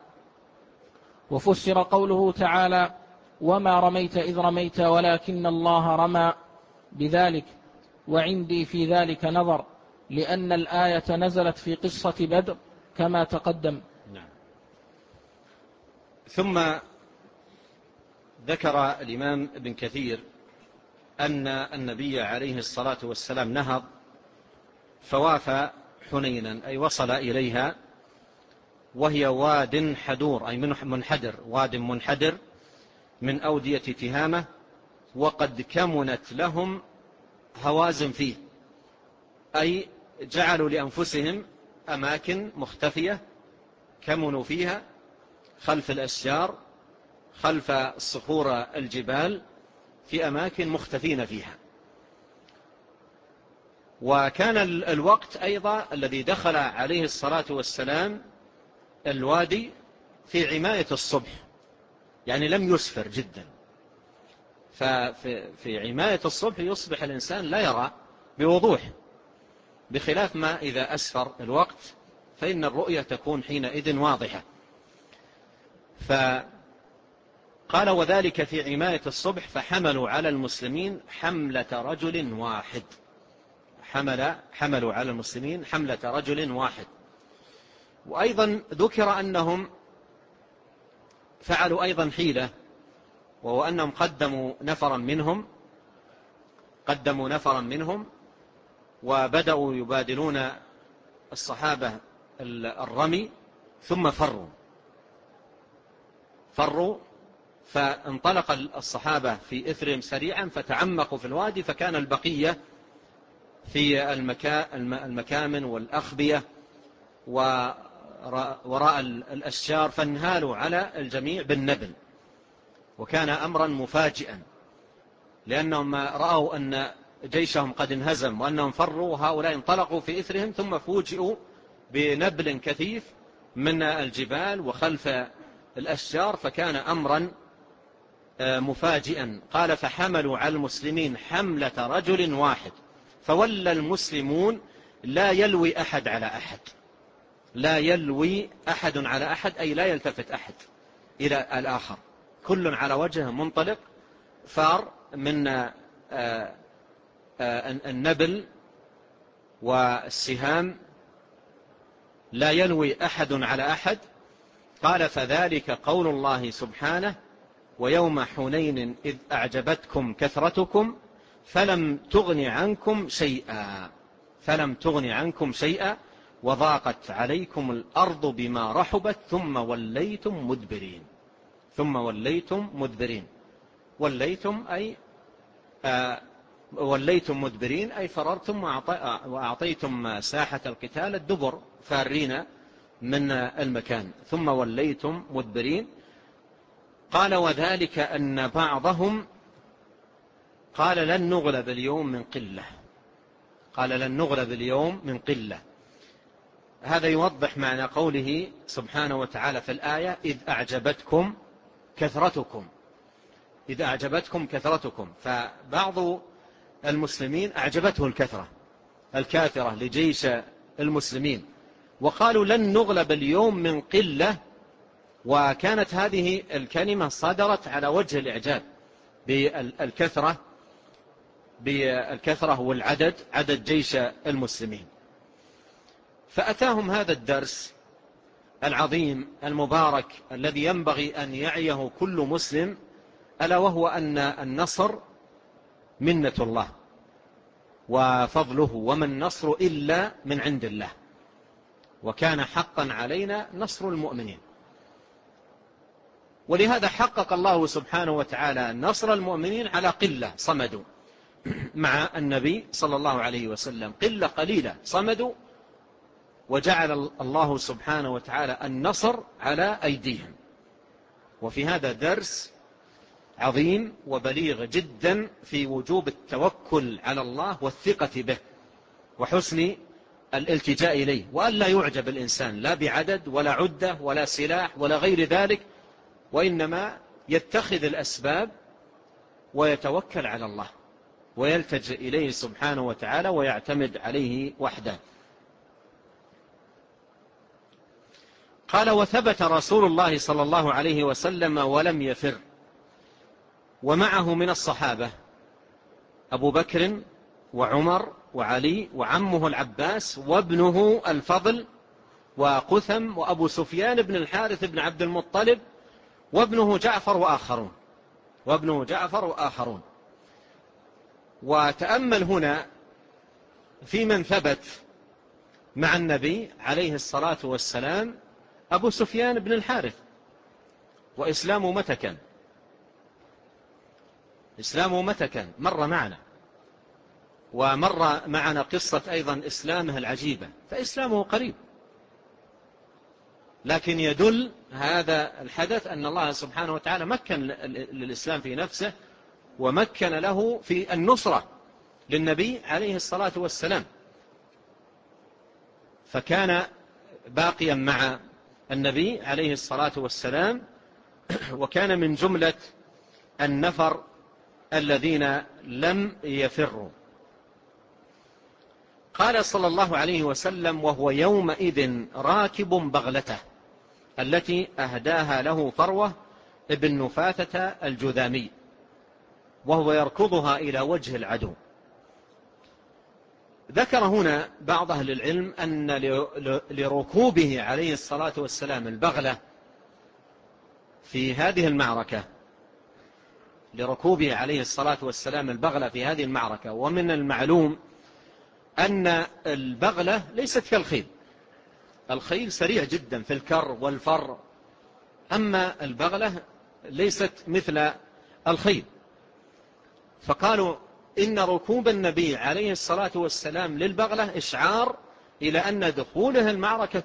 S1: وفسر قوله تعالى: وما رميت إذ رميت ولكن الله رمى بذلك، وعندي في ذلك نظر، لأن الآية نزلت في قصة بدر كما تقدم.
S2: نعم. ثم ذكر الإمام ابن كثير أن النبي عليه الصلاة والسلام نهض فوافى حنينا، أي وصل إليها، وهي واد حدور، أي منحدر، واد منحدر من أودية تهامة، وقد كمنت لهم هوازن فيه، أي جعلوا لأنفسهم أماكن مختفية كمنوا فيها خلف الأشجار، خلف صخور الجبال، في أماكن مختفين فيها. وكان الوقت أيضا الذي دخل عليه الصلاة والسلام الوادي في عماية الصبح، يعني لم يسفر جدا، ففي عماية الصبح يصبح الإنسان لا يرى بوضوح، بخلاف ما إذا أسفر الوقت فإن الرؤية تكون حينئذ واضحة. فقال: وذلك في عماية الصبح، فحملوا على المسلمين حملة رجل واحد. حملوا على المسلمين حملة رجل واحد. وأيضا ذكر أنهم فعلوا أيضا حيلة، وهو أنهم قدموا نفرا منهم وبدأوا يبادلون الصحابة الرمي، ثم فروا فانطلق الصحابة في إثرهم سريعا، فتعمقوا في الوادي، فكان البقية في المكامن والأخبية وراء الأشجار، فانهالوا على الجميع بالنبل. وكان أمرا مفاجئا، لأنهم رأوا أن جيشهم قد انهزم وأنهم فروا، وهؤلاء انطلقوا في إثرهم، ثم فوجئوا بنبل كثيف من الجبال وخلف الأشجار، فكان أمرا مفاجئا. قال: فحملوا على المسلمين حملة رجل واحد، فولى المسلمون لا يلوي أحد على أحد. لا يلوي أحد على أحد، أي لا يلتفت أحد إلى الآخر، كل على وجهه منطلق، فار من النبل والسهام، لا يلوي أحد على أحد. قال فذلك قول الله سبحانه: ويوم حنين إذ أعجبتكم كثرتكم فلم تغن عنكم شيئا وضاقت عليكم الأرض بما رحبت ثم وليتم مدبرين أي فررتم وأعطيتم ساحة القتال الدبر، فارين من المكان. ثم وليتم مدبرين. قال وذلك أن بعضهم قال لن نغلب اليوم من قلة. هذا يوضح معنى قوله سبحانه وتعالى في الآية: إذ أعجبتكم كثرتكم. فبعض المسلمين أعجبته الكاثرة لجيش المسلمين، وقالوا لن نغلب اليوم من قلة. وكانت هذه الكلمة صدرت على وجه الإعجاب بالكثرة والعدد، عدد جيش المسلمين. فأتاهم هذا الدرس العظيم المبارك الذي ينبغي أن يعيه كل مسلم، ألا وهو أن النصر منة الله وفضله، وما النصر إلا من عند الله، وكان حقا علينا نصر المؤمنين. ولهذا حقق الله سبحانه وتعالى نصر المؤمنين على قلة صمدوا مع النبي صلى الله عليه وسلم، قلة قليلة صمدوا، وجعل الله سبحانه وتعالى النصر على أيديهم. وفي هذا درس عظيم وبليغ جدا في وجوب التوكل على الله والثقة به وحسن الالتجاء إليه، وأن لا يعجب الإنسان لا بعدد ولا عدة ولا سلاح ولا غير ذلك، وإنما يتخذ الأسباب ويتوكل على الله ويلتجئ إليه سبحانه وتعالى ويعتمد عليه وحده. قال وثبت رسول الله صلى الله عليه وسلم ولم يفر، ومعه من الصحابة أبو بكر وعمر وعلي وعمه العباس وابنه الفضل وقثم وأبو سفيان بن الحارث بن عبد المطلب وابنه جعفر وآخرون. وتأمل هنا في من ثبت مع النبي عليه الصلاة والسلام أبو سفيان بن الحارث، وإسلامه متى كان مر معنا، ومر معنا قصة أيضا إسلامه العجيبة، فإسلامه قريب، لكن يدل هذا الحدث أن الله سبحانه وتعالى مكن للإسلام في نفسه، ومكن له في النصرة للنبي عليه الصلاة والسلام، فكان باقيا مع النبي عليه الصلاة والسلام، وكان من جملة النفر الذين لم يفروا. قال صلى الله عليه وسلم وهو يومئذ راكب بغلته التي أهداها له فروة ابن نفاثة الجذامي، وهو يركضها إلى وجه العدو. ذكر هنا بعض أهل العلم أن لركوبه عليه الصلاة والسلام البغلة في هذه المعركة، ومن المعلوم أن البغلة ليست كالخيل، الخيل سريع جدا في الكر والفر، أما البغلة ليست مثل الخيل. فقالوا إن ركوب النبي عليه الصلاة والسلام للبغلة إشعار إلى أن دخوله المعركة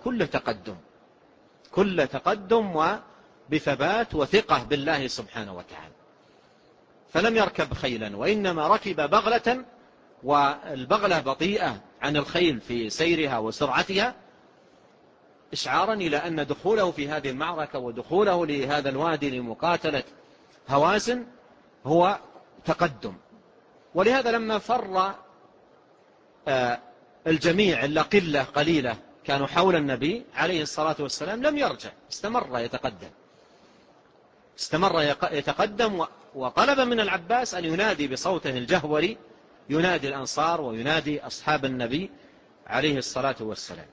S2: كل تقدم وبثبات وثقة بالله سبحانه وتعالى، فلم يركب خيلا وإنما ركب بغلة، والبغلة بطيئة عن الخيل في سيرها وسرعتها، إشعارا إلى أن دخوله في هذه المعركة ودخوله لهذا الوادي لمقاتلة هوازن هو تقدم. ولهذا لما فر الجميع إلا قلة قليلة كانوا حول النبي عليه الصلاة والسلام لم يرجع، استمر يتقدم. استمر يتقدم، وطلب من العباس أن ينادي بصوته الجهوري، ينادي الأنصار وينادي أصحاب النبي عليه الصلاة والسلام.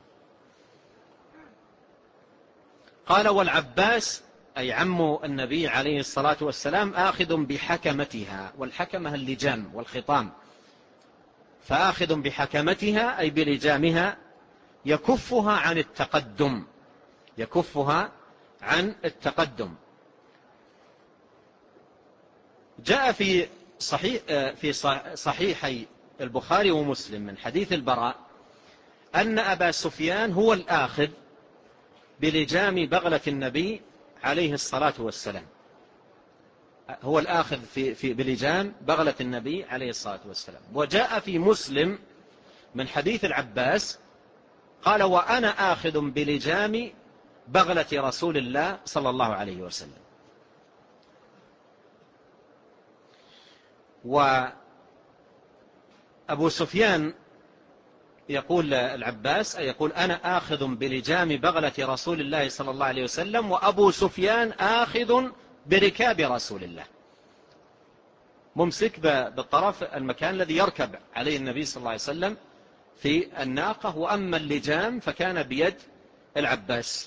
S2: قال: والعباس أي عم النبي عليه الصلاة والسلام آخذ بحكمتها، والحكمة اللجام والخطام، فآخذ بحكمتها أي بلجامها يكفها عن التقدم، يكفها عن التقدم. جاء في صحيحي البخاري ومسلم من حديث البراء أن أبا سفيان هو الآخذ بلجام بغلة النبي عليه الصلاة والسلام، هو الآخذ بلجام بغلة النبي عليه الصلاة والسلام. وجاء في مسلم من حديث العباس قال: وأنا آخذ بلجام بغلة رسول الله صلى الله عليه وسلم. وأبو سفيان يقول العباس أي يقول: أنا آخذ بلجام بغلة رسول الله صلى الله عليه وسلم، وأبو سفيان آخذ بركاب رسول الله، ممسك بالطرف المكان الذي يركب عليه النبي صلى الله عليه وسلم في الناقة، وأما اللجام فكان بيد العباس.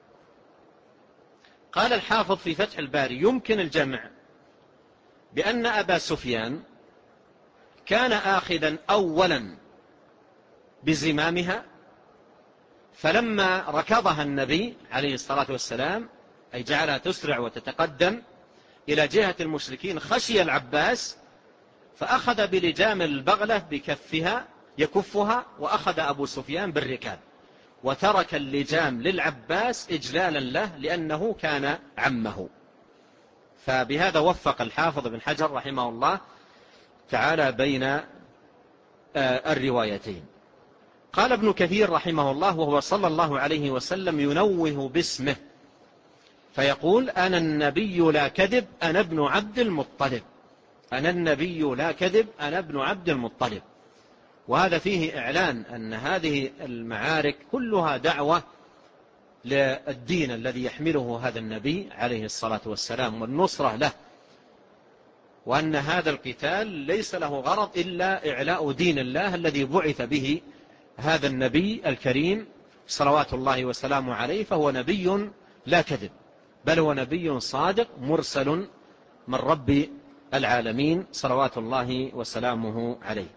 S2: قال الحافظ في فتح الباري: يمكن الجمع بأن أبا سفيان كان آخذا أولا بزمامها، فلما ركضها النبي عليه الصلاة والسلام أي جعلها تسرع وتتقدم إلى جهة المشركين، خشي العباس فأخذ بلجام البغلة بكفها يكفها، وأخذ أبو سفيان بالركاب، وترك اللجام للعباس إجلالا له لأنه كان عمه. فبهذا وفق الحافظ بن حجر رحمه الله تعالى بين الروايتين. قال ابن كثير رحمه الله: وهو صلى الله عليه وسلم ينوه باسمه فيقول: أنا النبي لا كذب أنا ابن عبد المطلب، أنا النبي لا كذب أنا ابن عبد المطلب. وهذا فيه إعلان أن هذه المعارك كلها دعوة للدين الذي يحمله هذا النبي عليه الصلاة والسلام والنصرة له، وأن هذا القتال ليس له غرض إلا إعلاء دين الله الذي بعث به هذا النبي الكريم صلوات الله وسلامه عليه. فهو نبي لا كذب، بل هو نبي صادق مرسل من رب العالمين صلوات الله وسلامه عليه.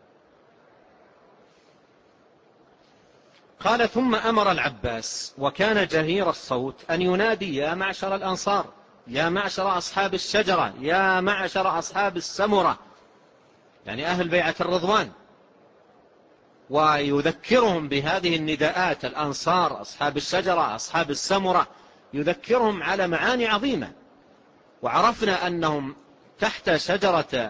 S2: قال: ثم أمر العباس وكان جهير الصوت أن ينادي: يا معشر الأنصار، يا معشر أصحاب الشجرة، يا معشر أصحاب السمرة، يعني أهل بيعة الرضوان، ويذكرهم بهذه النداءات: الأنصار، أصحاب الشجرة، أصحاب السمرة، يذكرهم على معاني عظيمة. وعرفنا أنهم تحت شجرة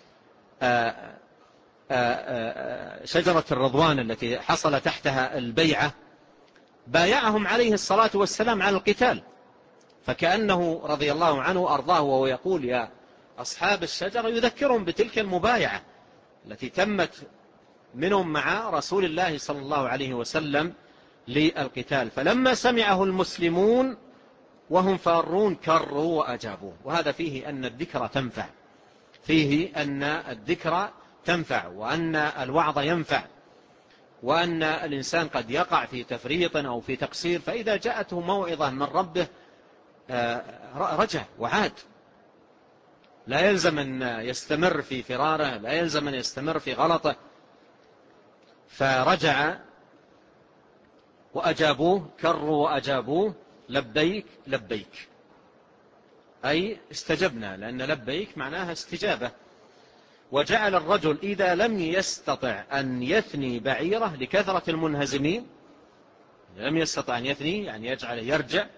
S2: الرضوان التي حصل تحتها البيعة، بايعهم عليه الصلاة والسلام على القتال، فكأنه رضي الله عنه وأرضاه وهو يقول: يا أصحاب الشجرة، يذكرهم بتلك المبايعة التي تمت منهم مع رسول الله صلى الله عليه وسلم للقتال. فلما سمعه المسلمون وهم فارون كروا وأجابوه. وهذا فيه أن الذكرى تنفع، فيه أن الذكرى تنفع، وأن الوعظ ينفع، وأن الإنسان قد يقع في تفريط أو في تقصير، فإذا جاءته موعظة من ربه رجع وعاد. لا يلزم أن يستمر في فراره، لا يلزم أن يستمر في غلطه. فرجع وأجابوه، كروا وأجابوه: لبيك لبيك، أي استجبنا، لأن لبيك معناها استجابة. وجعل الرجل إذا لم يستطع أن يثني بعيره لكثرة المنهزمين، لم يستطع أن يثني يعني يجعل يرجع،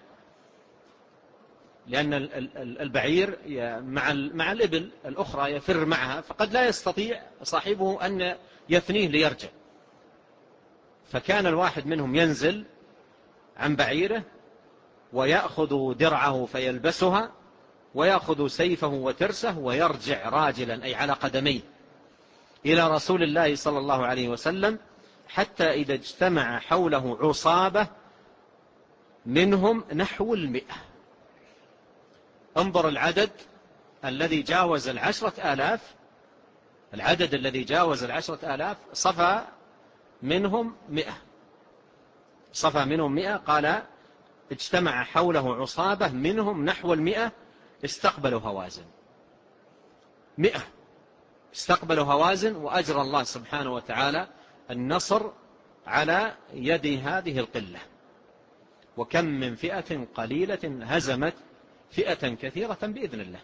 S2: لأن البعير مع الإبل الأخرى يفر معها، فقد لا يستطيع صاحبه أن يثنيه ليرجع. فكان الواحد منهم ينزل عن بعيره ويأخذ درعه فيلبسها، ويأخذ سيفه وترسه ويرجع راجلا أي على قدميه إلى رسول الله صلى الله عليه وسلم، حتى إذا اجتمع حوله عصابة منهم نحو 100 انظر العدد الذي جاوز 10,000، العدد الذي جاوز 10,000 صفى منهم 100، صفى منهم 100. قال اجتمع حوله عصابة منهم نحو 100 استقبلوا هوازن، 100 استقبلوا هوازن، وأجرى الله سبحانه وتعالى النصر على يد هذه القلة. وكم من فئة قليلة هزمت فئة كثيرة بإذن الله.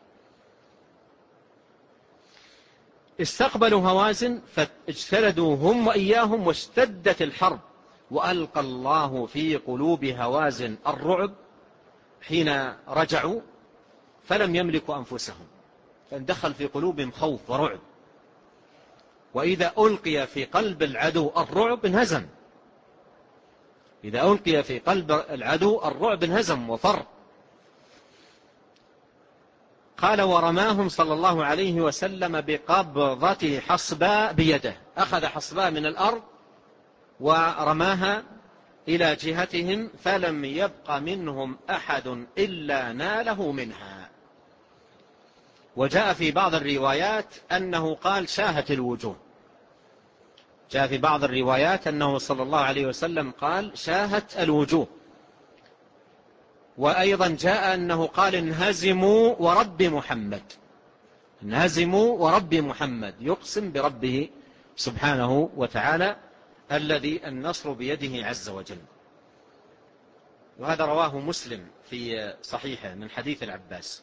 S2: استقبلوا هوازن فاجتلدوا هم وإياهم واشتدت الحرب، وألقى الله في قلوب هوازن الرعب حين رجعوا، فلم يملكوا أنفسهم، فاندخل في قلوبهم خوف ورعب. وإذا ألقي في قلب العدو الرعب انهزم، إذا ألقي في قلب العدو الرعب انهزم وفر. قال ورماهم صلى الله عليه وسلم بقبضته حصباء بيده، أخذ حصباء من الأرض ورماها إلى جهتهم، فلم يبق منهم أحد إلا ناله منها. وجاء في بعض الروايات أنه قال شاهت الوجوه، جاء في بعض الروايات أنه صلى الله عليه وسلم قال شاهت الوجوه. وأيضا جاء أنه قال انهزموا ورب محمد، انهزموا ورب محمد، يقسم بربه سبحانه وتعالى الذي النصر بيده عز وجل. وهذا رواه مسلم في صحيحه من حديث العباس.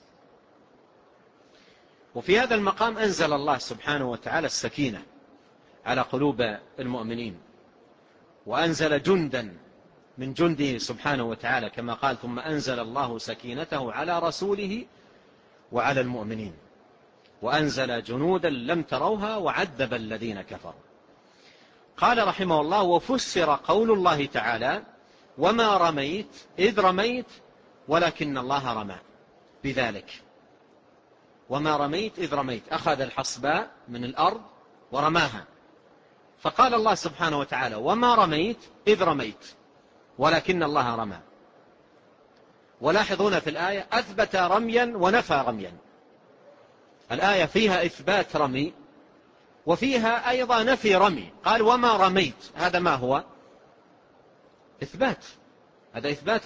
S2: وفي هذا المقام أنزل الله سبحانه وتعالى السكينة على قلوب المؤمنين، وأنزل جندا من جنده سبحانه وتعالى، كما قال ثم أنزل الله سكينته على رسوله وعلى المؤمنين وأنزل جنودا لم تروها وعذب الذين كفروا. قال رحمه الله وفسر قول الله تعالى وما رميت إذ رميت ولكن الله رمى بذلك. وما رميت إذ رميت، أخذ الحصباء من الأرض ورماها، فقال الله سبحانه وتعالى وما رميت إذ رميت ولكن الله رمى. ولاحظون في الآية أثبت رميا ونفى رميا، الآية فيها إثبات رمي وفيها أيضا نفي رمي. قال وما رميت، هذا ما هو؟ إثبات، هذا إثبات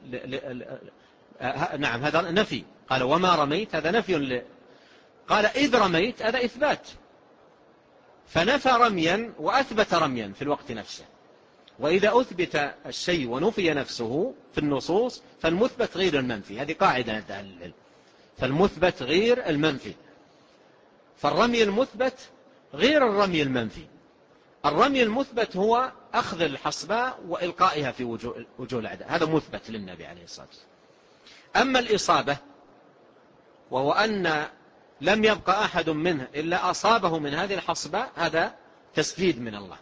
S2: نعم هذا نفي. قال وما رميت هذا نفي قال إذ رميت هذا إثبات، فنفى رميا وأثبت رميا في الوقت نفسه. وإذا أثبت الشيء ونفي نفسه في النصوص فالمثبت غير المنفي، هذه قاعدة عند أهل العلم، فالمثبت غير المنفي. فالرمي المثبت غير الرمي المنفي. الرمي المثبت هو أخذ الحصباء وإلقائها في وجوه الأعداء، هذا مثبت للنبي عليه الصلاة والسلام. أما الإصابة وهو أن لم يبقى أحد منه إلا أصابه من هذه الحصباء، هذا تسديد من الله.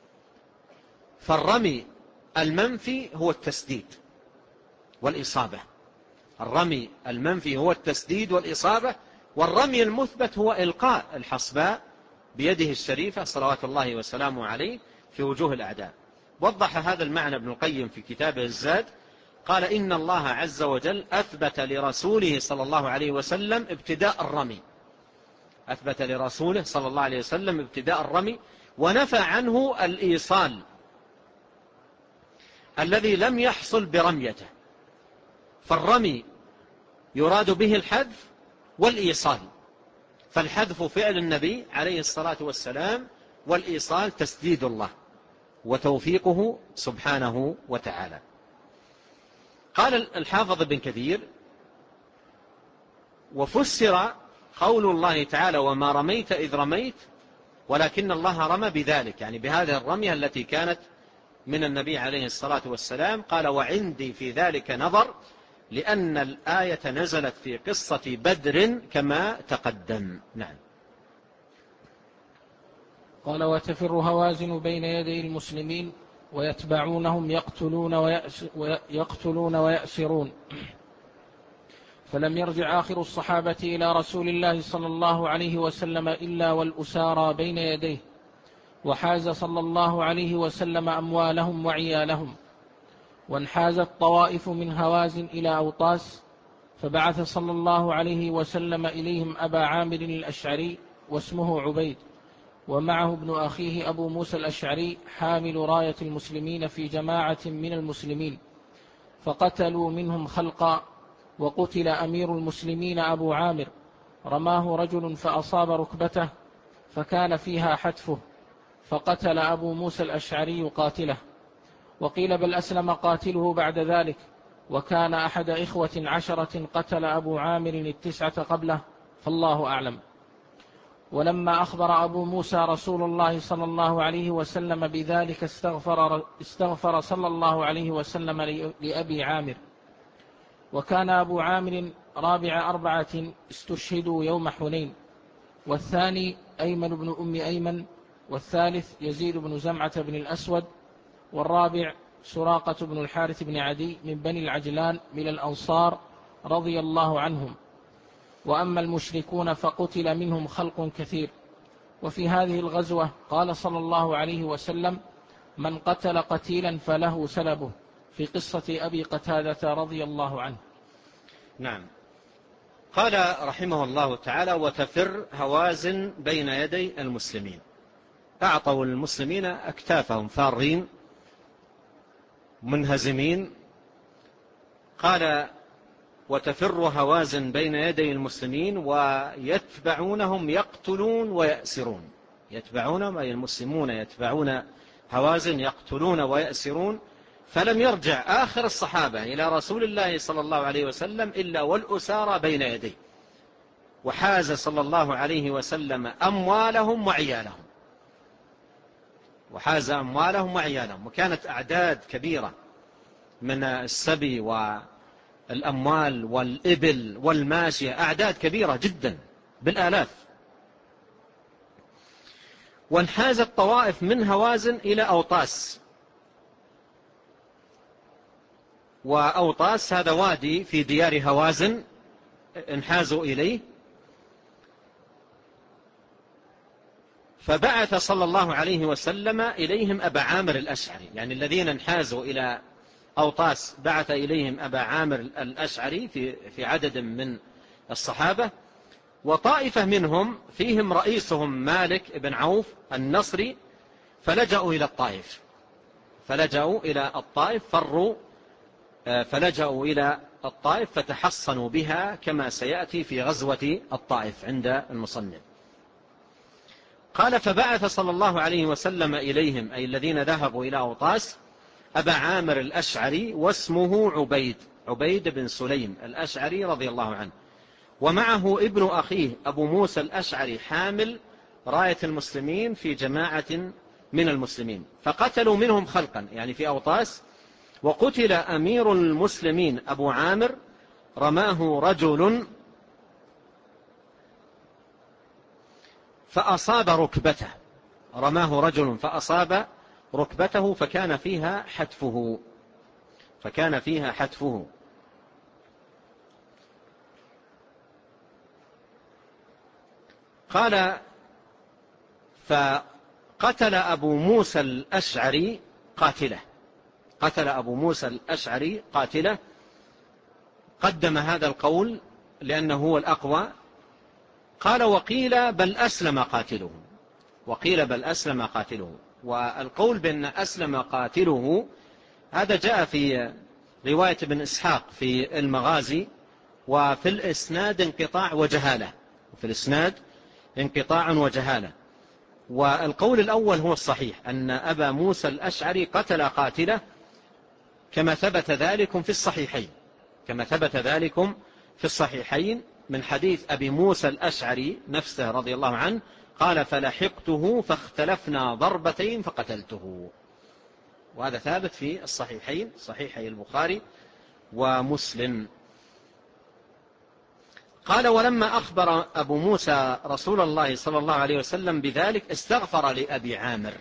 S2: فالرمي المنفي هو التسديد والإصابة، الرمي المنفي هو التسديد والإصابة، والرمي المثبت هو إلقاء الحصباء بيده الشريفة صلوات الله وسلامه عليه في وجوه الأعداء. وضح هذا المعنى ابن القيم في كتابه الزاد، قال إن الله عز وجل أثبت لرسوله صلى الله عليه وسلم ابتداء الرمي، أثبت لرسوله صلى الله عليه وسلم ابتداء الرمي، ونفى عنه الإيصال الذي لم يحصل برميته. فالرمي يراد به الحذف والإيصال، فالحذف فعل النبي عليه الصلاة والسلام، والإيصال تسديد الله وتوفيقه سبحانه وتعالى. قال الحافظ ابن كثير وفسر قول الله تعالى وما رميت إذ رميت ولكن الله رمى بذلك، يعني بهذه الرمية التي كانت من النبي عليه الصلاة والسلام. قال وعندي في ذلك نظر، لأن الآية نزلت في قصة بدر كما تقدم. نعم.
S1: قال وتفر هوازن بين يدي المسلمين ويتبعونهم يقتلون ويأسرون، فلم يرجع آخر الصحابة إلى رسول الله صلى الله عليه وسلم إلا والأسارى بين يديه، وحاز صلى الله عليه وسلم أموالهم وعيالهم. وانحازت طوائف من هوازن إلى أوطاس، فبعث صلى الله عليه وسلم إليهم أبا عامر الأشعري واسمه عبيد، ومعه ابن أخيه أبو موسى الأشعري حامل راية المسلمين في جماعة من المسلمين، فقتلوا منهم خلقا. وقتل أمير المسلمين أبو عامر، رماه رجل فأصاب ركبته فكان فيها حتفه، فقتل أبو موسى الأشعري قاتله. وقيل بل أسلم قاتله بعد ذلك، وكان أحد إخوة 10 قتل أبو عامر 9 قبله، فالله أعلم. ولما أخبر أبو موسى رسول الله صلى الله عليه وسلم بذلك استغفر صلى الله عليه وسلم لأبي عامر. وكان أبو عامر رابع 4 استشهدوا يوم حنين، والثاني أيمن بن أم أيمن، والثالث يزيد بن زمعة بن الأسود، والرابع سراقة بن الحارث بن عدي من بني العجلان من الأنصار رضي الله عنهم. وأما المشركون فقتل منهم خلق كثير. وفي هذه الغزوة قال صلى الله عليه وسلم: من قتل قتيلا فله سلبه، في قصة أبي قتادة رضي الله عنه.
S2: نعم. قال رحمه الله تعالى: وتفر هوازن بين يدي المسلمين. أعطوا المسلمين أكتافهم فارين منهزمين. قال: وتفر هوازن بين يدي المسلمين ويتبعونهم يقتلون ويأسرون. يتبعونهم أي المسلمون يتبعون هوازن يقتلون ويأسرون. فلم يرجع آخر الصحابة إلى رسول الله صلى الله عليه وسلم إلا والأسارى بين يديه، وحاز صلى الله عليه وسلم أموالهم وعيالهم، وحاز أموالهم وعيالهم. وكانت أعداد كبيرة من السبي والأموال والإبل والماشية، أعداد كبيرة جدا بالآلاف. وانحازت طوائف من هوازن إلى أوطاس، وأوطاس هذا وادي في ديار هوازن انحازوا إليه. فبعث صلى الله عليه وسلم إليهم أبا عامر الأشعري، يعني الذين انحازوا إلى أوطاس بعث إليهم أبا عامر الأشعري في عدد من الصحابة. وطائفة منهم فيهم رئيسهم مالك بن عوف النصري، فلجأوا إلى الطائف فلجأوا إلى الطائف فتحصنوا بها، كما سيأتي في غزوة الطائف عند المصنف. قال: فبعث صلى الله عليه وسلم إليهم، أي الذين ذهبوا إلى أوطاس، أبا عامر الأشعري واسمه عبيد بن سليم الأشعري رضي الله عنه، ومعه ابن أخيه أبو موسى الأشعري حامل راية المسلمين في جماعة من المسلمين، فقتلوا منهم خلقا، يعني في أوطاس. وقتل أمير المسلمين أبو عامر، رماه رجل فأصاب ركبته فكان فيها حتفه. قال: فقتل أبو موسى الأشعري قاتله. قدم هذا القول لأنه هو الأقوى. قال: وقيل بل أسلم قاتله. والقول بأن أسلم قاتله هذا جاء في رواية ابن إسحاق في المغازي، وفي الإسناد انقطاع وجهالة. والقول الأول هو الصحيح، أن أبا موسى الأشعري قتل قاتله، كما ثبت ذلكم في الصحيحين من حديث أبي موسى الأشعري نفسه رضي الله عنه قال: فلحقته فاختلفنا ضربتين فقتلته. وهذا ثابت في الصحيحين، صحيحي البخاري ومسلم. قال: ولما أخبر أبو موسى رسول الله صلى الله عليه وسلم بذلك استغفر لأبي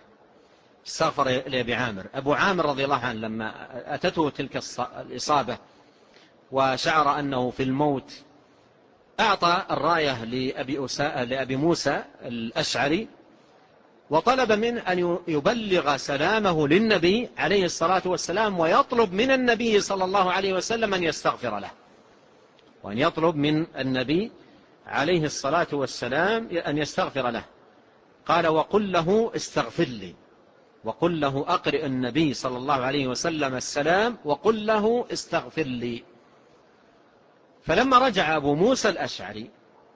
S2: عامر. أبو عامر رضي الله عنه لما أتته تلك الإصابة وشعر أنه في الموت، أعطى الراية لأبي موسى الأشعري، وطلب منه أن يبلغ سلامه للنبي عليه الصلاة والسلام، ويطلب من النبي صلى الله عليه وسلم أن يستغفر له. وأن يطلب من النبي عليه الصلاة والسلام أن يستغفر له. قال وقل له استغفر لي، وقل له أقرئ النبي صلى الله عليه وسلم السلام وقل له استغفر لي. فلما رجع أبو موسى الأشعري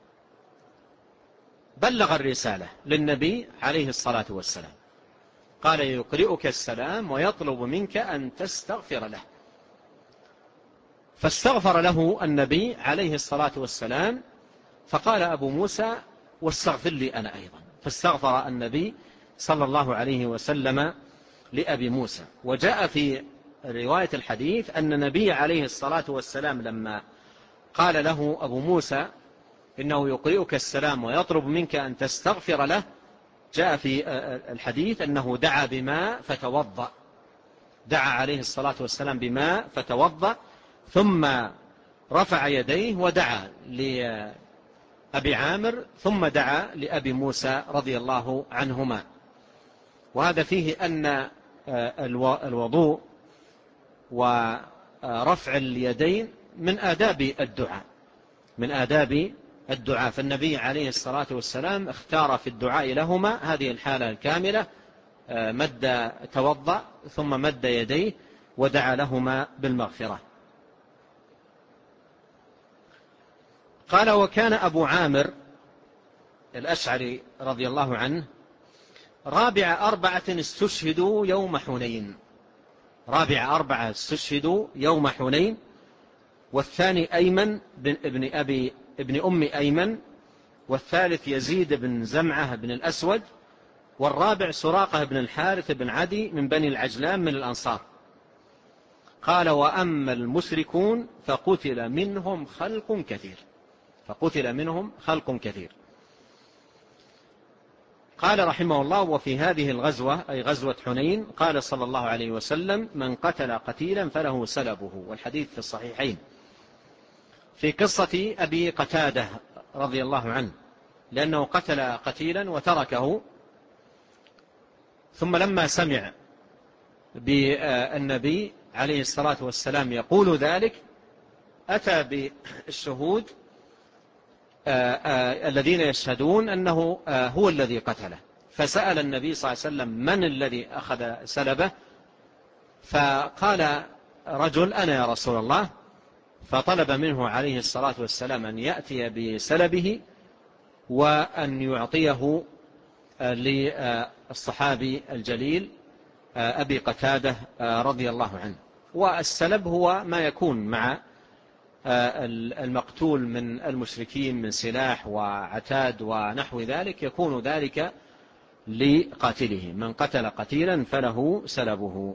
S2: بلغ الرسالة للنبي عليه الصلاة والسلام، قال يقرئك السلام ويطلب منك أن تستغفر له. فاستغفر له النبي عليه الصلاة والسلام، فقال أبو موسى واستغفر لي أنا أيضا، فاستغفر النبي صلى الله عليه وسلم لأبي موسى. وجاء في رواية الحديث أن النبي عليه الصلاة والسلام لما قال له أبو موسى إنه يقرئك السلام ويطلب منك أن تستغفر له، جاء في الحديث أنه دعا بماء فتوضأ، دعا عليه الصلاة والسلام بماء فتوضأ، ثم رفع يديه ودعا لأبي عامر، ثم دعا لأبي موسى رضي الله عنهما. وهذا فيه أن الوضوء ورفع اليدين من آداب الدعاء، من آداب الدعاء. فالنبي عليه الصلاة والسلام اختار في الدعاء لهما هذه الحالة الكاملة، مد توضأ ثم مد يديه ودعا لهما بالمغفرة. قال وكان أبو عامر الأشعري رضي الله عنه رابع 4 استشهدوا يوم حنين، رابع 4 استشهدوا يوم حنين، والثاني أيمن ابن أم أيمن، والثالث يزيد بن زمعة بن الأسود، والرابع سراقة بن الحارث بن عدي من بني العجلان من الأنصار. قال وأما المشركون فقتل منهم خلق كثير، فقتل منهم خلق كثير. قال رحمه الله وفي هذه الغزوة أي غزوة حنين قال صلى الله عليه وسلم من قتل قتيلا فله سلبه، والحديث في الصحيحين في قصة أبي قتادة رضي الله عنه، لأنه قتل قتيلا وتركه، ثم لما سمع بالنبي عليه الصلاة والسلام يقول ذلك أتى بالشهود الذين يشهدون أنه هو الذي قتله، فسأل النبي صلى الله عليه وسلم من الذي أخذ سلبه، فقال رجل أنا يا رسول الله، فطلب منه عليه الصلاة والسلام أن يأتي بسلبه وأن يعطيه للصحابي الجليل أبي قتادة رضي الله عنه. والسلب هو ما يكون مع المقتول من المشركين من سلاح وعتاد ونحو ذلك، يكون ذلك لقاتله، من قتل قتيلا فله سلبه.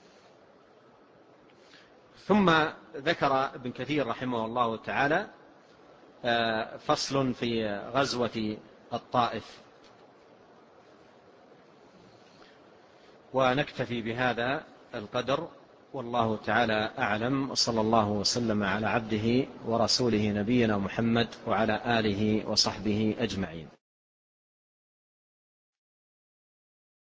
S2: ثم ذكر ابن كثير رحمه الله تعالى فصل في غزوة الطائف. ونكتفي بهذا القدر، والله تعالى أعلم، وصلى الله وسلم على عبده ورسوله نبينا محمد وعلى آله وصحبه أجمعين.